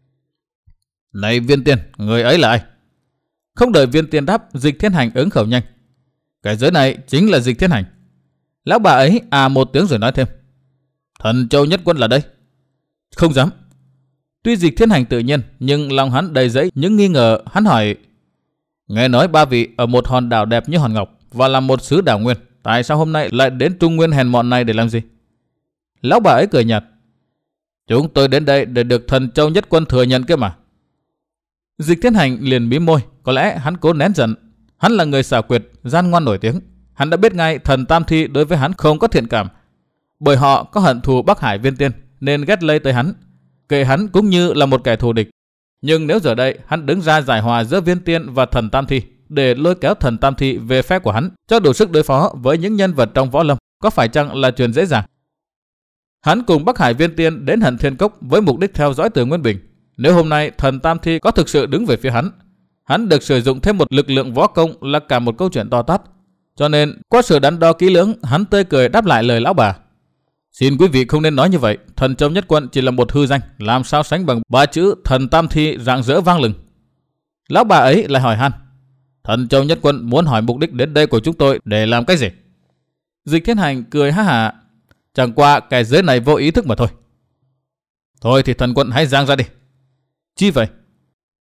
S1: Này Viên Tiên, người ấy là ai? Không đợi Viên Tiên đáp, Dịch Thiên Hành ứng khẩu nhanh: Cái giới này chính là Dịch Thiên Hành. Lão bà ấy à một tiếng rồi nói thêm: Thần Châu Nhất Quân là đây. Không dám. Tuy Dịch Thiên Hành tự nhiên, nhưng lòng hắn đầy dẫy những nghi ngờ. Hắn hỏi: Nghe nói ba vị ở một hòn đảo đẹp như hòn ngọc và là một xứ đảo nguyên, tại sao hôm nay lại đến Trung Nguyên hèn mọn này để làm gì? Lão bà ấy cười nhạt: Chúng tôi đến đây để được Thần Châu Nhất Quân thừa nhận kia mà. Dịch Thiên Hành liền mím môi, có lẽ hắn cố nén giận. Hắn là người xảo quyệt, gian ngoan nổi tiếng. Hắn đã biết ngay thần Tam Thi đối với hắn không có thiện cảm, bởi họ có hận thù Bắc Hải Viên Tiên nên ghét lây tới hắn, kể hắn cũng như là một kẻ thù địch. Nhưng nếu giờ đây hắn đứng ra giải hòa giữa Viên Tiên và thần Tam Thi để lôi kéo thần Tam Thi về phe của hắn, cho đủ sức đối phó với những nhân vật trong võ lâm, có phải chăng là chuyện dễ dàng? Hắn cùng Bắc Hải Viên Tiên đến Hận Thiên Cốc với mục đích theo dõi Từ Nguyên Bình. Nếu hôm nay thần Tam Thi có thực sự đứng về phía hắn, hắn được sử dụng thêm một lực lượng võ công là cả một câu chuyện to tát. Cho nên qua sự đắn đo kỹ lưỡng, hắn tươi cười đáp lại lời lão bà: Xin quý vị không nên nói như vậy. Thần Châu Nhất Quân chỉ là một hư danh, làm sao sánh bằng ba chữ thần Tam Thi rạng rỡ vang lừng. Lão bà ấy lại hỏi han: Thần Châu Nhất Quân muốn hỏi mục đích đến đây của chúng tôi để làm cái gì? Dịch Thiên Hành cười ha hả: Chẳng qua cái giới này vô ý thức mà thôi. Thôi thì thần quân hãy giang ra đi. Chi vậy?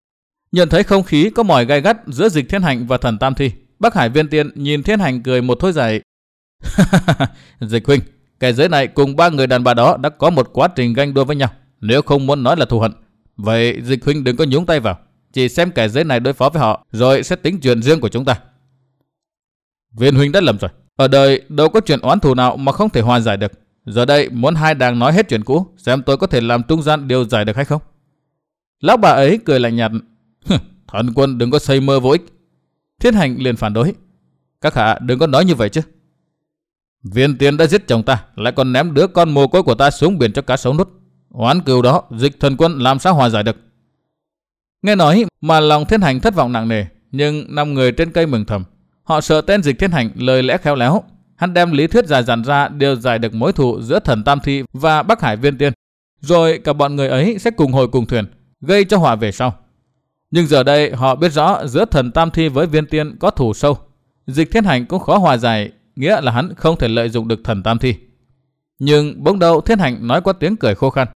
S1: Nhận thấy không khí có mỏi gai gắt giữa Dịch Thiên Hành và Thần Tam Thi, Bắc Hải Viên Tiên nhìn Thiên Hành cười một thôi dài. Dịch huynh, cái giới này cùng ba người đàn bà đó đã có một quá trình ganh đua với nhau, nếu không muốn nói là thù hận. Vậy Dịch huynh đừng có nhúng tay vào, chỉ xem cái giới này đối phó với họ, rồi sẽ tính chuyện riêng của chúng ta. Viên huynh đã lầm rồi, ở đời đâu có chuyện oán thù nào mà không thể hòa giải được. Giờ đây muốn hai đàng nói hết chuyện cũ, xem tôi có thể làm trung gian điều giải được hay không. Lão bà ấy cười lạnh nhạt. Thần quân đừng có xây mơ vô ích. Thiên Hành liền phản đối. Các hạ đừng có nói như vậy chứ. Viên Tiên đã giết chồng ta, lại còn ném đứa con mồ côi của ta xuống biển cho cá sấu nuốt. Oán cừu đó Dịch thần quân làm sao hòa giải được. Nghe nói mà lòng Thiên Hành thất vọng nặng nề, nhưng năm người trên cây mừng thầm. Họ sợ tên Dịch Thiên Hành lời lẽ khéo léo, hắn đem lý thuyết dài dặn ra điều giải được mối thù giữa Thần Tam Thi và Bắc Hải Viên Tiên, rồi cả bọn người ấy sẽ cùng hồi cùng thuyền, gây cho họa về sau. Nhưng giờ đây họ biết rõ giữa Thần Tam Thi với Viên Tiên có thù sâu, Dịch Thiên Hành cũng khó hòa giải, nghĩa là hắn không thể lợi dụng được Thần Tam Thi. Nhưng bỗng đầu Thiên Hành nói qua tiếng cười khô khan.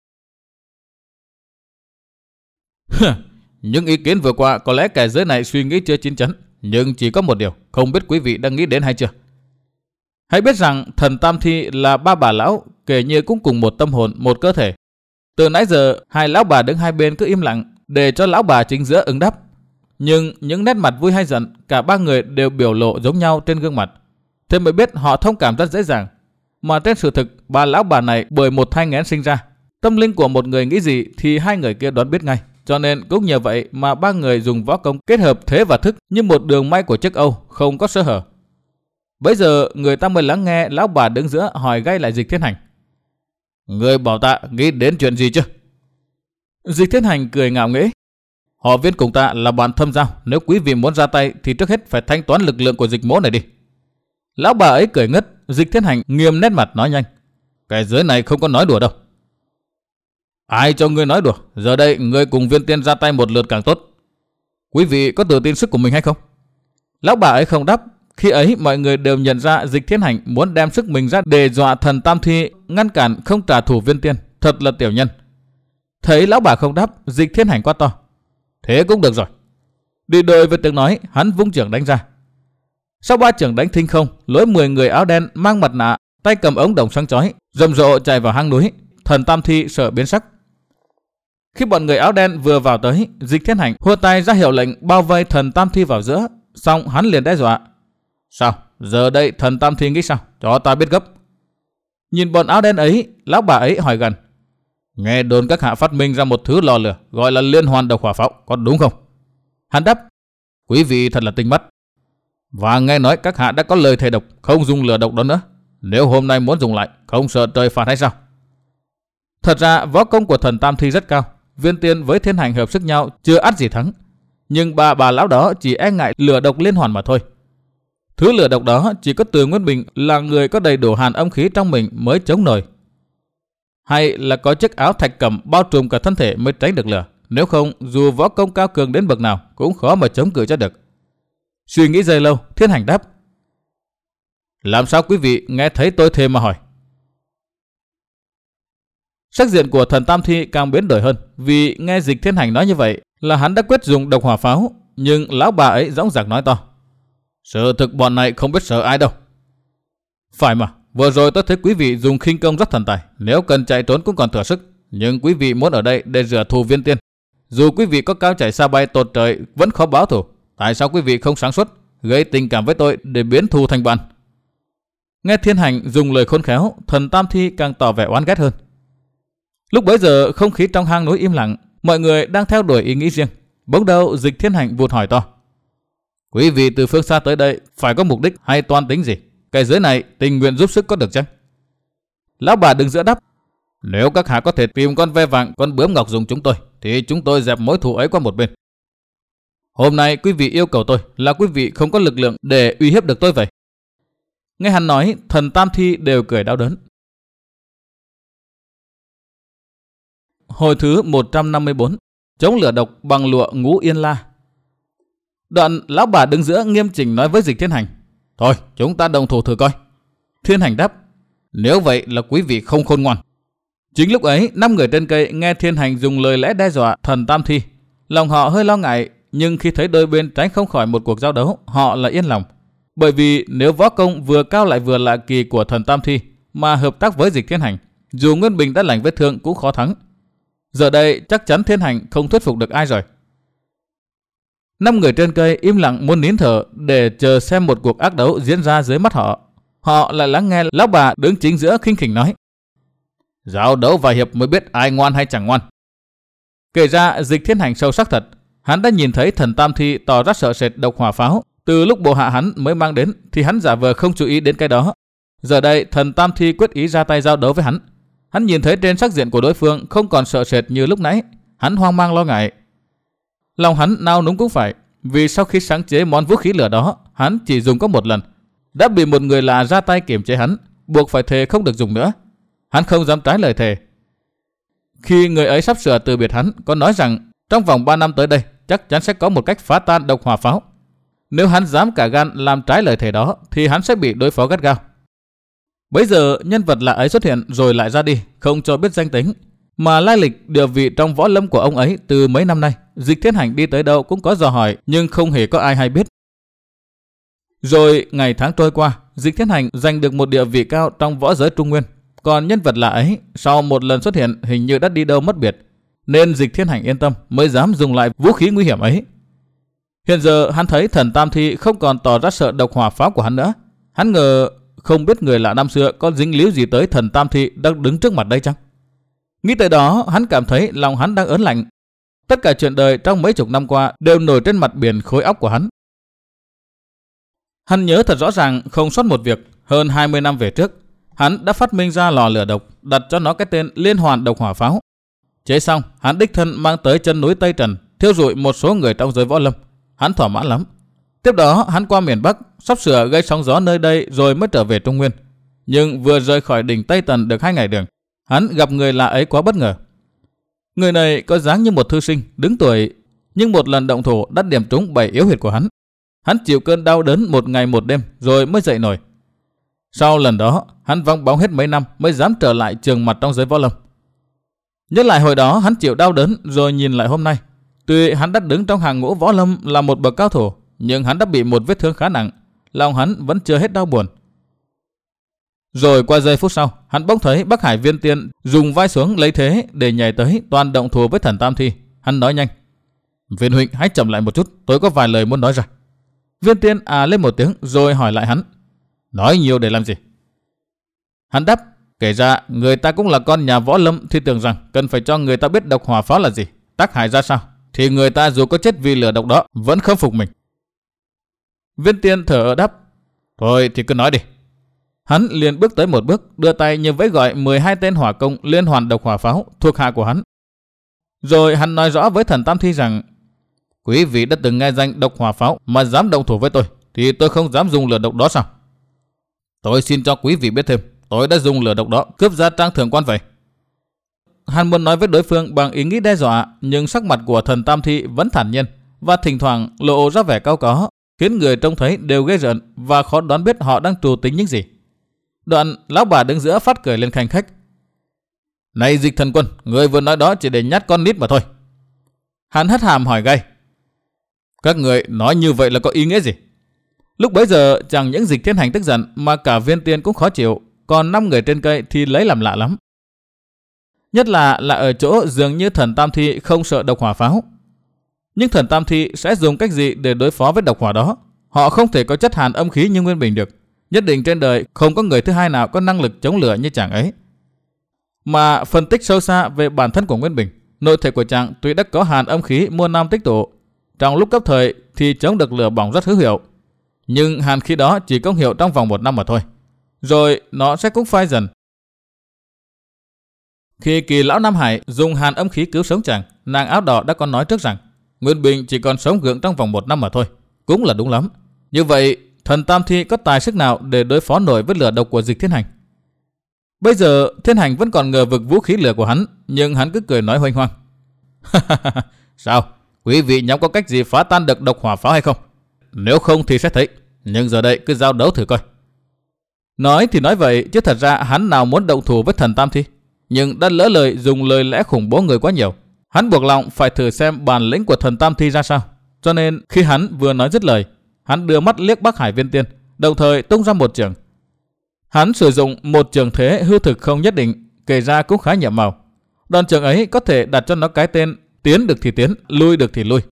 S1: Những ý kiến vừa qua có lẽ kẻ giới này suy nghĩ chưa chín chắn, nhưng chỉ có một điều, không biết quý vị đang nghĩ đến hay chưa. Hãy biết rằng Thần Tam Thi là ba bà lão, kể như cũng cùng một tâm hồn, một cơ thể. Từ nãy giờ hai lão bà đứng hai bên cứ im lặng để cho lão bà chính giữa ứng đáp. Nhưng những nét mặt vui hay giận, cả ba người đều biểu lộ giống nhau trên gương mặt. Thế mới biết họ thông cảm rất dễ dàng. Mà trên sự thực, ba lão bà này bởi một thai nghén sinh ra, tâm linh của một người nghĩ gì thì hai người kia đoán biết ngay. Cho nên cũng nhờ vậy mà ba người dùng võ công kết hợp thế và thức như một đường may của chiếc Âu, không có sơ hở. Bây giờ người ta mới lắng nghe lão bà đứng giữa hỏi gay lại Dịch Thiên Hành. Người bảo ta nghĩ đến chuyện gì chứ? Dịch Thiên Hành cười ngạo nghễ. Họ Viên cùng ta là bạn thâm giao, nếu quý vị muốn ra tay thì trước hết phải thanh toán lực lượng của Dịch mỗ này đi. Lão bà ấy cười ngất. Dịch Thiên Hành nghiêm nét mặt nói nhanh. Cái giới này không có nói đùa đâu. Ai cho ngươi nói đùa? Giờ đây ngươi cùng Viên Tiên ra tay một lượt càng tốt. Quý vị có tự tin sức của mình hay không? Lão bà ấy không đáp. Khi ấy mọi người đều nhận ra Dịch Thiên Hành muốn đem sức mình ra để dọa Thần Tam Thi, ngăn cản không trả thù Viên Tiên. Thật là tiểu nhân. Thấy lão bà không đáp, Dịch Thiên Hành quát to. Thế cũng được rồi. Đi đôi với tiếng nói, hắn vung chưởng đánh ra. Sau ba chưởng đánh thinh không, lối mười người áo đen mang mặt nạ, tay cầm ống đồng sáng chói, rầm rộ chạy vào hang núi. Thần Tam Thi sợ biến sắc. Khi bọn người áo đen vừa vào tới, Dịch Thiên Hành hô tay ra hiệu lệnh bao vây Thần Tam Thi vào giữa. Xong hắn liền đe dọa. Sao? Giờ đây Thần Tam Thi nghĩ sao? Cho ta biết gấp. Nhìn bọn áo đen ấy, lão bà ấy hỏi gần. Nghe đồn các hạ phát minh ra một thứ lò lửa gọi là liên hoàn độc hỏa pháo, có đúng không? Hắn đáp. Quý vị thật là tinh mắt. Và nghe nói các hạ đã có lời thề độc không dùng lửa độc đó nữa. Nếu hôm nay muốn dùng lại, không sợ trời phạt hay sao? Thật ra võ công của Thần Tam Thi rất cao. Viên Tiên với Thiên Hành hợp sức nhau chưa ắt gì thắng. Nhưng bà bà lão đó chỉ e ngại lửa độc liên hoàn mà thôi. Thứ lửa độc đó chỉ có Từ Nguyên Bình là người có đầy đủ hàn âm khí trong mình mới chống nổi. Hay là có chiếc áo thạch cẩm bao trùm cả thân thể mới tránh được lửa. Nếu không, dù võ công cao cường đến bậc nào cũng khó mà chống cự cho được. Suy nghĩ giây lâu, Thiên Hành đáp. Làm sao quý vị nghe thấy tôi thề mà hỏi? Sắc diện của Thần Tam Thi càng biến đổi hơn, vì nghe Dịch Thiên Hành nói như vậy là hắn đã quyết dùng độc hỏa pháo. Nhưng lão bà ấy dõng dạc nói to. Sự thực bọn này không biết sợ ai đâu. Phải mà, vừa rồi tôi thấy quý vị dùng khinh công rất thần tài, nếu cần chạy trốn cũng còn thừa sức. Nhưng quý vị muốn ở đây để rửa thù Viên Tiên. Dù quý vị có cao chạy xa bay tột trời vẫn khó báo thù. Tại sao quý vị không sáng suốt, gây tình cảm với tôi để biến thù thành bạn? Nghe Thiên Hành dùng lời khôn khéo, Thần Tam Thi càng tỏ vẻ oán ghét hơn. Lúc bấy giờ không khí trong hang núi im lặng, mọi người đang theo đuổi ý nghĩ riêng. Bỗng đầu Dịch Thiên Hành vụt hỏi to. Quý vị từ phương xa tới đây phải có mục đích hay toan tính gì? Cái giới này tình nguyện giúp sức có được chăng? Lão bà đứng giữa đáp. Nếu các hạ có thể tìm con ve vàng, con bướm ngọc dùng chúng tôi, thì chúng tôi dẹp mối thù ấy qua một bên. Hôm nay quý vị yêu cầu tôi là quý vị không có lực lượng để uy hiếp được tôi vậy. Nghe hắn nói, Thần Tam Thi đều cười đau đớn. Hồi thứ một trăm năm mươi tư. Chống lửa độc bằng lụa ngũ yên la. Đoạn lão bà đứng giữa nghiêm chỉnh nói với Dịch Thiên Hành. Thôi chúng ta đồng thủ thử coi. Thiên Hành đáp. Nếu vậy là quý vị không khôn ngoan. Chính lúc ấy năm người trên cây nghe Thiên Hành dùng lời lẽ đe dọa Thần Tam Thi, Lòng họ hơi lo ngại, nhưng khi thấy đôi bên tránh không khỏi một cuộc giao đấu, họ lại yên lòng. Bởi vì nếu võ công vừa cao lại vừa lạ kỳ của thần Tam Thi mà hợp tác với Dịch Thiên Hành, dù Nguyên Bình đã lành vết thương cũng khó thắng. Giờ đây chắc chắn Thiên Hành không thuyết phục được ai rồi. Năm người trên cây im lặng muốn nín thở để chờ xem một cuộc ác đấu diễn ra dưới mắt họ. Họ lại lắng nghe lão bà đứng chính giữa khinh khỉnh nói: giao đấu vài hiệp mới biết ai ngoan hay chẳng ngoan. Kể ra Dịch Thiên Hành sâu sắc thật. Hắn đã nhìn thấy thần Tam Thi tỏ ra sợ sệt độc hỏa pháo. Từ lúc bộ hạ hắn mới mang đến thì hắn giả vờ không chú ý đến cái đó. Giờ đây thần Tam Thi quyết ý ra tay giao đấu với hắn. Hắn nhìn thấy trên sắc diện của đối phương không còn sợ sệt như lúc nãy. Hắn hoang mang lo ngại. Lòng hắn nao núng cũng phải, vì sau khi sáng chế món vũ khí lửa đó, hắn chỉ dùng có một lần, đã bị một người lạ ra tay kiềm chế hắn, buộc phải thề không được dùng nữa. Hắn không dám trái lời thề. Khi người ấy sắp sửa từ biệt hắn, có nói rằng trong vòng ba năm tới đây chắc chắn sẽ có một cách phá tan độc hỏa pháo. Nếu hắn dám cả gan làm trái lời thề đó thì hắn sẽ bị đối phó gắt gao. Bấy giờ nhân vật lạ ấy xuất hiện rồi lại ra đi, không cho biết danh tính, mà lai lịch địa vị trong võ lâm của ông ấy từ mấy năm nay. Dịch Thiên Hành đi tới đâu cũng có dò hỏi, nhưng không hề có ai hay biết. Rồi ngày tháng trôi qua, Dịch Thiên Hành giành được một địa vị cao trong võ giới Trung Nguyên. Còn nhân vật lạ ấy sau một lần xuất hiện hình như đã đi đâu mất biệt, nên Dịch Thiên Hành yên tâm mới dám dùng lại vũ khí nguy hiểm ấy. Hiện giờ hắn thấy thần Tam Thi không còn tỏ ra sợ độc hỏa pháo của hắn nữa. Hắn ngờ không biết người lạ năm xưa có dính líu gì tới thần Tam Thi đang đứng trước mặt đây chăng. Nghĩ tới đó, hắn cảm thấy lòng hắn đang ớn lạnh. Tất cả chuyện đời trong mấy chục năm qua đều nổi trên mặt biển khối óc của hắn. Hắn nhớ thật rõ ràng không sót một việc. Hơn hai mươi năm về trước, hắn đã phát minh ra lò lửa độc, đặt cho nó cái tên Liên Hoàn Độc Hỏa Pháo. Chế xong, hắn đích thân mang tới chân núi Tây Trần, thiêu rụi một số người trong giới võ lâm. Hắn thỏa mãn lắm. Tiếp đó, hắn qua miền Bắc, sắp sửa gây sóng gió nơi đây rồi mới trở về Trung Nguyên. Nhưng vừa rời khỏi đỉnh Tây Tần được hai ngày đường, hắn gặp người lạ ấy quá bất ngờ. Người này có dáng như một thư sinh, đứng tuổi, nhưng một lần động thủ đã điểm trúng bảy yếu huyệt của hắn. Hắn chịu cơn đau đớn một ngày một đêm rồi mới dậy nổi. Sau lần đó, hắn vắng bóng hết mấy năm mới dám trở lại trường mặt trong giới võ lâm. Nhớ lại hồi đó hắn chịu đau đớn rồi nhìn lại hôm nay. Tuy hắn đã đứng trong hàng ngũ võ lâm là một bậc cao thủ, nhưng hắn đã bị một vết thương khá nặng. Lòng hắn vẫn chưa hết đau buồn. Rồi qua giây phút sau, hắn bỗng thấy Bắc Hải Viên Tiên dùng vai xuống lấy thế để nhảy tới toàn động thủ với thần Tam Thi. Hắn nói nhanh: Viên huynh hãy chậm lại một chút, tôi có vài lời muốn nói ra. Viên Tiên à lên một tiếng rồi hỏi lại hắn: nói nhiều để làm gì? Hắn đáp: kể ra người ta cũng là con nhà võ lâm thì tưởng rằng cần phải cho người ta biết độc hỏa pháo là gì, tác hại ra sao, thì người ta dù có chết vì lửa độc đó vẫn không phục mình. Viên Tiên thở đáp: thôi thì cứ nói đi. Hắn liền bước tới một bước, đưa tay như vẫy gọi mười hai tên hỏa công Liên Hoàn Độc Hỏa Pháo thuộc hạ của hắn. Rồi hắn nói rõ với thần Tam Thi rằng: quý vị đã từng nghe danh độc hỏa pháo mà dám động thủ với tôi, thì tôi không dám dùng lửa độc đó sao? Tôi xin cho quý vị biết thêm, tôi đã dùng lửa độc đó cướp gia trang thượng quan vậy. Hắn muốn nói với đối phương bằng ý nghĩ đe dọa, nhưng sắc mặt của thần Tam Thi vẫn thản nhiên và thỉnh thoảng lộ ra vẻ cau có, khiến người trông thấy đều ghê rợn và khó đoán biết họ đang trù tính những gì. Đoạn lão bà đứng giữa phát cười lên khanh khách: này Dịch thần quân, người vừa nói đó chỉ để nhát con nít mà thôi. Hắn hất hàm hỏi gay: các người nói như vậy là có ý nghĩa gì? Lúc bấy giờ chẳng những Dịch Thiên Hành tức giận mà cả Viên Tiên cũng khó chịu, còn năm người trên cây thì lấy làm lạ lắm. Nhất là là ở chỗ dường như thần Tam Thi không sợ độc hỏa pháo. Nhưng thần Tam Thi sẽ dùng cách gì để đối phó với độc hỏa đó? Họ không thể có chất hàn âm khí như Nguyên Bình được. Nhất định trên đời không có người thứ hai nào có năng lực chống lửa như chàng ấy. Mà phân tích sâu xa về bản thân của Nguyên Bình, nội thể của chàng tuy đã có hàn âm khí muôn năm tích tụ, trong lúc cấp thời thì chống được lửa bỏng rất hữu hiệu. Nhưng hàn khí đó chỉ công hiệu trong vòng một năm mà thôi, rồi nó sẽ cũng phai dần. Khi Kỳ lão Nam Hải dùng hàn âm khí cứu sống chàng, nàng áo đỏ đã có nói trước rằng Nguyên Bình chỉ còn sống gượng trong vòng một năm mà thôi. Cũng là đúng lắm. Như vậy thần Tam Thi có tài sức nào để đối phó nổi với lửa độc của Dịch Thiên Hành? Bây giờ Thiên Hành vẫn còn ngờ vực vũ khí lửa của hắn, nhưng hắn cứ cười nói hoành hoang: sao? Quý vị nhắm có cách gì phá tan được độc hỏa pháo hay không? Nếu không thì sẽ thấy. Nhưng giờ đây cứ giao đấu thử coi. Nói thì nói vậy, chứ thật ra hắn nào muốn động thủ với thần Tam Thi, nhưng đã lỡ lời dùng lời lẽ khủng bố người quá nhiều. hắn buộc lòng phải thử xem bản lĩnh của thần Tam Thi ra sao. Cho nên khi hắn vừa nói dứt lời, hắn đưa mắt liếc Bắc Hải Viên Tiên, đồng thời tung ra một chưởng. Hắn sử dụng một chưởng thế hư thực không nhất định, kể ra cũng khá nhiệm màu. Đòn chưởng ấy có thể đặt cho nó cái tên tiến được thì tiến, lui được thì lui.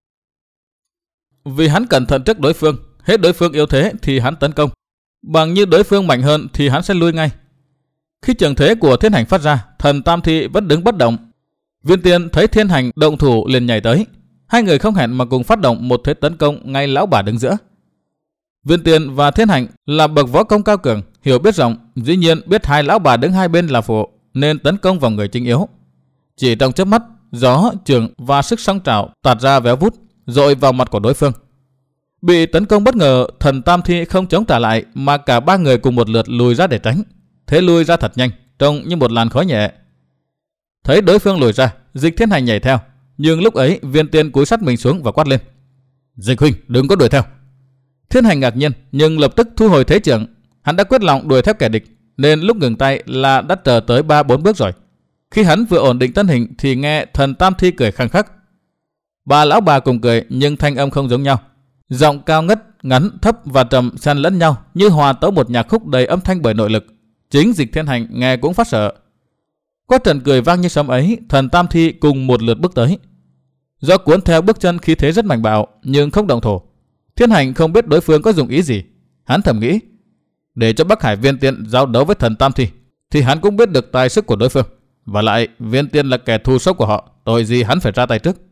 S1: Vì hắn cẩn thận trước đối phương, hết đối phương yếu thế thì hắn tấn công, bằng như đối phương mạnh hơn thì hắn sẽ lui ngay. Khi chưởng thế của Thiên Hành phát ra, thần Tam Thi vẫn đứng bất động. Viên Tiên thấy Thiên Hành động thủ liền nhảy tới, hai người không hẹn mà cùng phát động một thế tấn công ngay lão bà đứng giữa. Viên Tiên và Thiên Hành là bậc võ công cao cường, hiểu biết rộng, dĩ nhiên biết hai lão bà đứng hai bên là phụ, nên tấn công vào người chính yếu. Chỉ trong chớp mắt, gió, chưởng và sức song trảo tạt ra véo vút, dội vào mặt của đối phương. Bị tấn công bất ngờ, thần Tam Thi không chống trả lại mà cả ba người cùng một lượt lùi ra để tránh. Thế lùi ra thật nhanh, trông như một làn khói nhẹ. Thấy đối phương lùi ra, Dịch Thiên Hành nhảy theo, nhưng lúc ấy Viên Tiên cúi sát mình xuống và quát lên: "Dịch huynh, đừng có đuổi theo." Thiên Hành ngạc nhiên nhưng lập tức thu hồi thế chưởng. Hắn đã quyết lòng đuổi theo kẻ địch, nên lúc ngừng tay là đã chờ tới ba bốn bước rồi. Khi hắn vừa ổn định thân hình thì nghe thần Tam Thi cười khăng khắc. Ba lão bà cùng cười nhưng thanh âm không giống nhau. Giọng cao ngất, ngắn, thấp và trầm xen lẫn nhau như hòa tấu một nhạc khúc đầy âm thanh bởi nội lực. Chính Dịch Thiên Hành nghe cũng phát sợ. Qua trận cười vang như sấm ấy, thần Tam Thi cùng một lượt bước tới. Do cuốn theo bước chân khí thế rất mạnh bạo nhưng không động thổ, Thiên Hành không biết đối phương có dùng ý gì. Hắn thầm nghĩ, để cho Bắc Hải Viên Tiên giao đấu với thần Tam Thi thì hắn cũng biết được tài sức của đối phương. Và lại Viên Tiên là kẻ thù sốc của họ, tội gì hắn phải ra tay trước.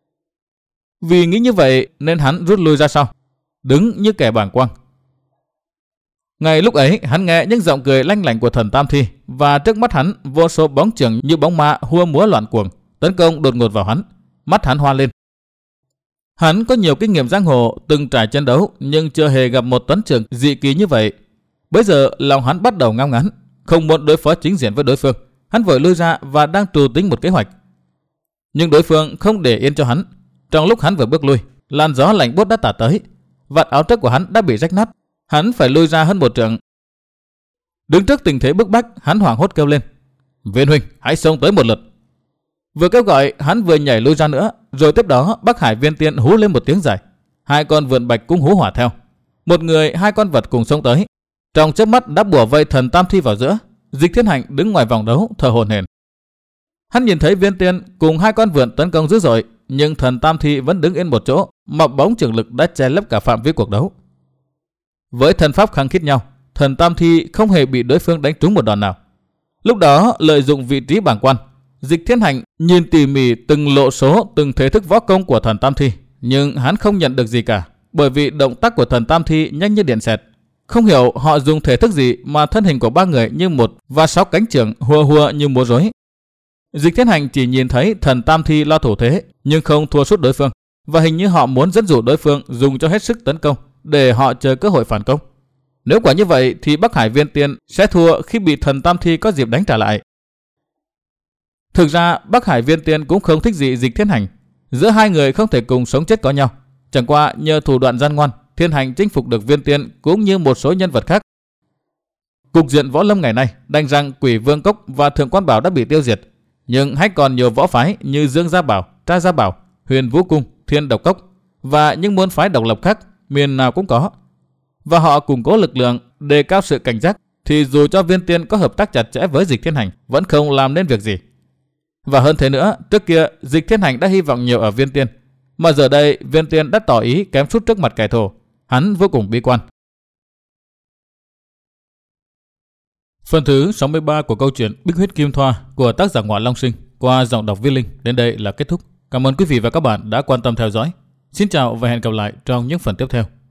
S1: Vì nghĩ như vậy nên hắn rút lui ra sau, đứng như kẻ bàng quang. Ngay lúc ấy hắn nghe những giọng cười lanh lảnh của thần Tam Thi, và trước mắt hắn vô số bóng chưởng như bóng ma hua múa loạn cuồng tấn công đột ngột vào hắn. Mắt hắn hoa lên. Hắn có nhiều kinh nghiệm giang hồ, từng trải chiến đấu nhưng chưa hề gặp một tấn chưởng dị kỳ như vậy. Bây giờ lòng hắn bắt đầu ngao ngán, không muốn đối phó chính diện với đối phương. Hắn vội lui ra và đang trù tính một kế hoạch. Nhưng đối phương không để yên cho hắn. Trong lúc hắn vừa bước lui, làn gió lạnh buốt đã tạt tới, vạt áo trước của hắn đã bị rách nát. Hắn phải lui ra hơn một trượng. Đứng trước tình thế bức bách, hắn hoảng hốt kêu lên: "Viên huynh, hãy xông tới một lượt." Vừa kêu gọi, hắn vừa nhảy lui ra nữa. Rồi tiếp đó Bắc Hải Viên Tiên hú lên một tiếng dài. Hai con vượn bạch cũng hú hỏa theo. Một người hai con vật cùng xông tới. Trong chớp mắt đã bủa vây thần Tam Thi vào giữa. Dịch Thiên Hành đứng ngoài vòng đấu thở hổn hển. Hắn nhìn thấy Viên Tiên cùng hai con vượn tấn công dữ dội, nhưng thần Tam Thi vẫn đứng yên một chỗ, mà bóng trường lực đã che lấp cả phạm vi cuộc đấu. Với thân pháp khăng khít nhau, thần Tam Thi không hề bị đối phương đánh trúng một đòn nào. Lúc đó lợi dụng vị trí bảng quan, Dịch Thiên Hành nhìn tỉ mỉ từng lộ số, từng thế thức võ công của thần Tam Thi, nhưng hắn không nhận được gì cả, bởi vì động tác của thần Tam Thi nhanh như điện xẹt. Không hiểu họ dùng thể thức gì mà thân hình của ba người như một và sáu cánh chưởng hùa hùa như múa rối. Dịch Thiên Hành chỉ nhìn thấy thần Tam Thi lo thủ thế nhưng không thua sút đối phương, và hình như họ muốn dẫn dụ đối phương dùng cho hết sức tấn công để họ chờ cơ hội phản công. Nếu quả như vậy thì Bắc Hải Viên Tiên sẽ thua khi bị thần Tam Thi có dịp đánh trả lại. Thực ra Bắc Hải Viên Tiên cũng không thích gì Dịch Thiên Hành. Giữa hai người không thể cùng sống chết có nhau. Chẳng qua nhờ thủ đoạn gian ngoan, Thiên Hành chinh phục được Viên Tiên cũng như một số nhân vật khác. Cục diện võ lâm ngày nay đành rằng Quỷ Vương Cốc và Thượng Quan Bảo đã bị tiêu diệt, nhưng hay còn nhiều võ phái như Dương Gia Bảo, Tra Gia Bảo, Huyền Vũ Cung, Thiên Độc Cốc và những môn phái độc lập khác, miền nào cũng có. Và họ củng cố lực lượng, đề cao sự cảnh giác, thì dù cho Viên Tiên có hợp tác chặt chẽ với Dịch Thiên Hành vẫn không làm nên việc gì. Và hơn thế nữa, trước kia Dịch Thiên Hành đã hy vọng nhiều ở Viên Tiên, mà giờ đây Viên Tiên đã tỏ ý kém sút trước mặt kẻ thù. Hắn vô cùng bi quan. Phần thứ sáu mươi ba của câu chuyện Bích Huyết Kim Thoa của tác giả Ngoại Long Sinh qua giọng đọc Viết Linh đến đây là kết thúc. Cảm ơn quý vị và các bạn đã quan tâm theo dõi. Xin chào và hẹn gặp lại trong những phần tiếp theo.